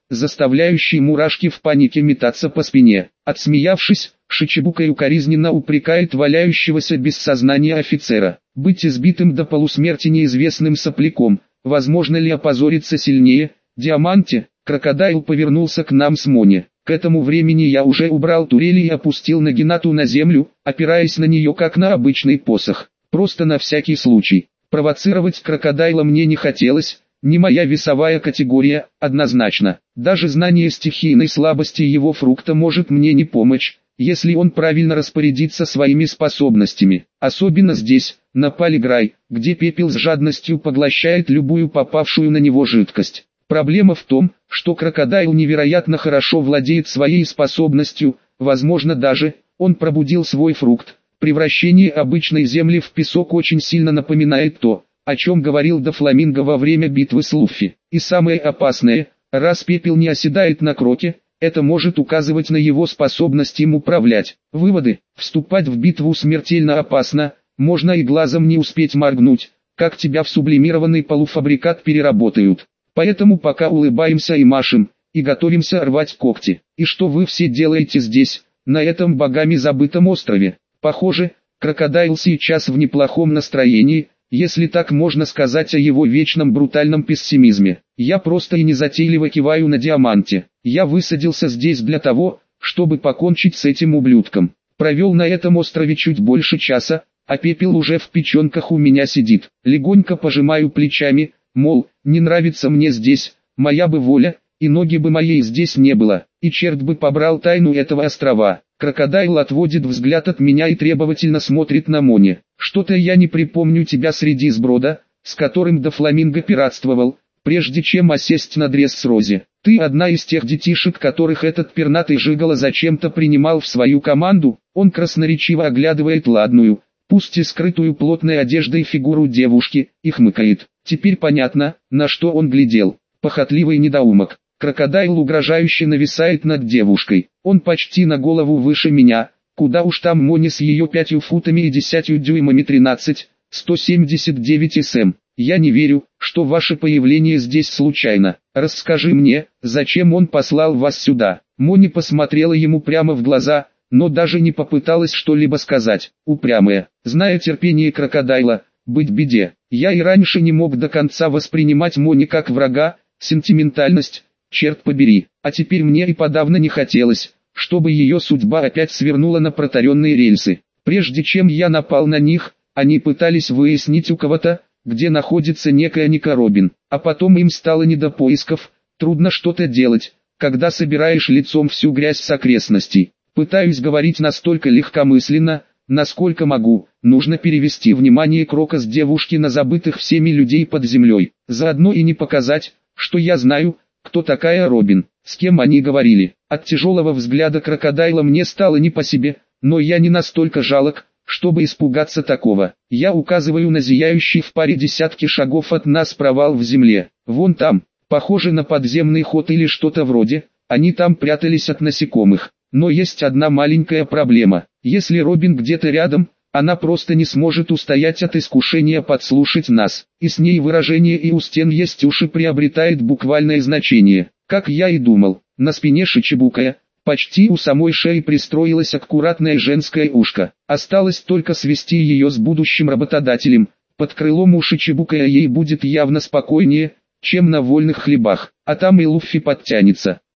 заставляющий мурашки в панике метаться по спине. Отсмеявшись, Шичибука укоризненно упрекает валяющегося без сознания офицера. Быть избитым до полусмерти неизвестным сопляком, возможно ли опозориться сильнее? Диаманте, крокодайл повернулся к нам с Мони. К этому времени я уже убрал турели и опустил Нагинату на землю, опираясь на нее как на обычный посох. Просто на всякий случай. Провоцировать крокодайла мне не хотелось, не моя весовая категория, однозначно. Даже знание стихийной слабости его фрукта может мне не помочь, если он правильно распорядится своими способностями. Особенно здесь, на Палиграй, где пепел с жадностью поглощает любую попавшую на него жидкость. Проблема в том, что крокодайл невероятно хорошо владеет своей способностью, возможно даже, он пробудил свой фрукт. Превращение обычной земли в песок очень сильно напоминает то, о чем говорил Дофламинго во время битвы с Луффи. И самое опасное, раз пепел не оседает на кроке, это может указывать на его способность им управлять. Выводы: вступать в битву смертельно опасно, можно и глазом не успеть моргнуть, как тебя в сублимированный полуфабрикат переработают. Поэтому пока улыбаемся и машем, и готовимся рвать когти. И что вы все делаете здесь, на этом богами забытом острове? Похоже, крокодайл сейчас в неплохом настроении, если так можно сказать о его вечном брутальном пессимизме. Я просто и незатейливо киваю на Диаманте. Я высадился здесь для того, чтобы покончить с этим ублюдком. Провел на этом острове чуть больше часа, а пепел уже в печенках у меня сидит. Легонько пожимаю плечами, мол, не нравится мне здесь, моя бы воля, и ноги бы моей здесь не было, и черт бы побрал тайну этого острова. Крокодайл отводит взгляд от меня и требовательно смотрит на Мони. Что-то я не припомню тебя среди сброда, с которым Дофламинго пиратствовал, прежде чем осесть на Дресс-Розе. Ты одна из тех детишек, которых этот пернатый жигало зачем-то принимал в свою команду. Он красноречиво оглядывает ладную, пусть и скрытую плотной одеждой фигуру девушки, и хмыкает. Теперь понятно, на что он глядел. Похотливый недоумок. Крокодайл угрожающе нависает над девушкой. Он почти на голову выше меня. Куда уж там Мони с ее пятью футами и десятью дюймами тринадцать, сто семьдесят девять см. Я не верю, что ваше появление здесь случайно. Расскажи мне, зачем он послал вас сюда? Мони посмотрела ему прямо в глаза, но даже не попыталась что-либо сказать. Упрямая, зная терпение крокодайла, быть беде. Я и раньше не мог до конца воспринимать Мони как врага, сентиментальность, черт побери, а теперь мне и подавно не хотелось, чтобы ее судьба опять свернула на протаренные рельсы. Прежде чем я напал на них, они пытались выяснить у кого-то, где находится некая Ника Робин, а потом им стало не до поисков. Трудно что-то делать, когда собираешь лицом всю грязь с окрестностей. Пытаюсь говорить настолько легкомысленно, насколько могу. Нужно перевести внимание Крока с девушки на забытых всеми людей под землей, заодно и не показать, что я знаю, кто такая Робин, с кем они говорили. От тяжелого взгляда крокодайла мне стало не по себе, но я не настолько жалок, чтобы испугаться такого. Я указываю на зияющий в паре десятки шагов от нас провал в земле. Вон там, похоже на подземный ход или что-то вроде, они там прятались от насекомых. Но есть одна маленькая проблема. Если Робин где-то рядом, она просто не сможет устоять от искушения подслушать нас. И с ней выражение «и у стен есть уши» приобретает буквальное значение. Как я и думал, на спине Шичибукая, почти у самой шеи пристроилось аккуратное женское ушко. Осталось только свести ее с будущим работодателем. Под крылом у Шичибукая ей будет явно спокойнее, чем на вольных хлебах, а там и Луффи подтянется.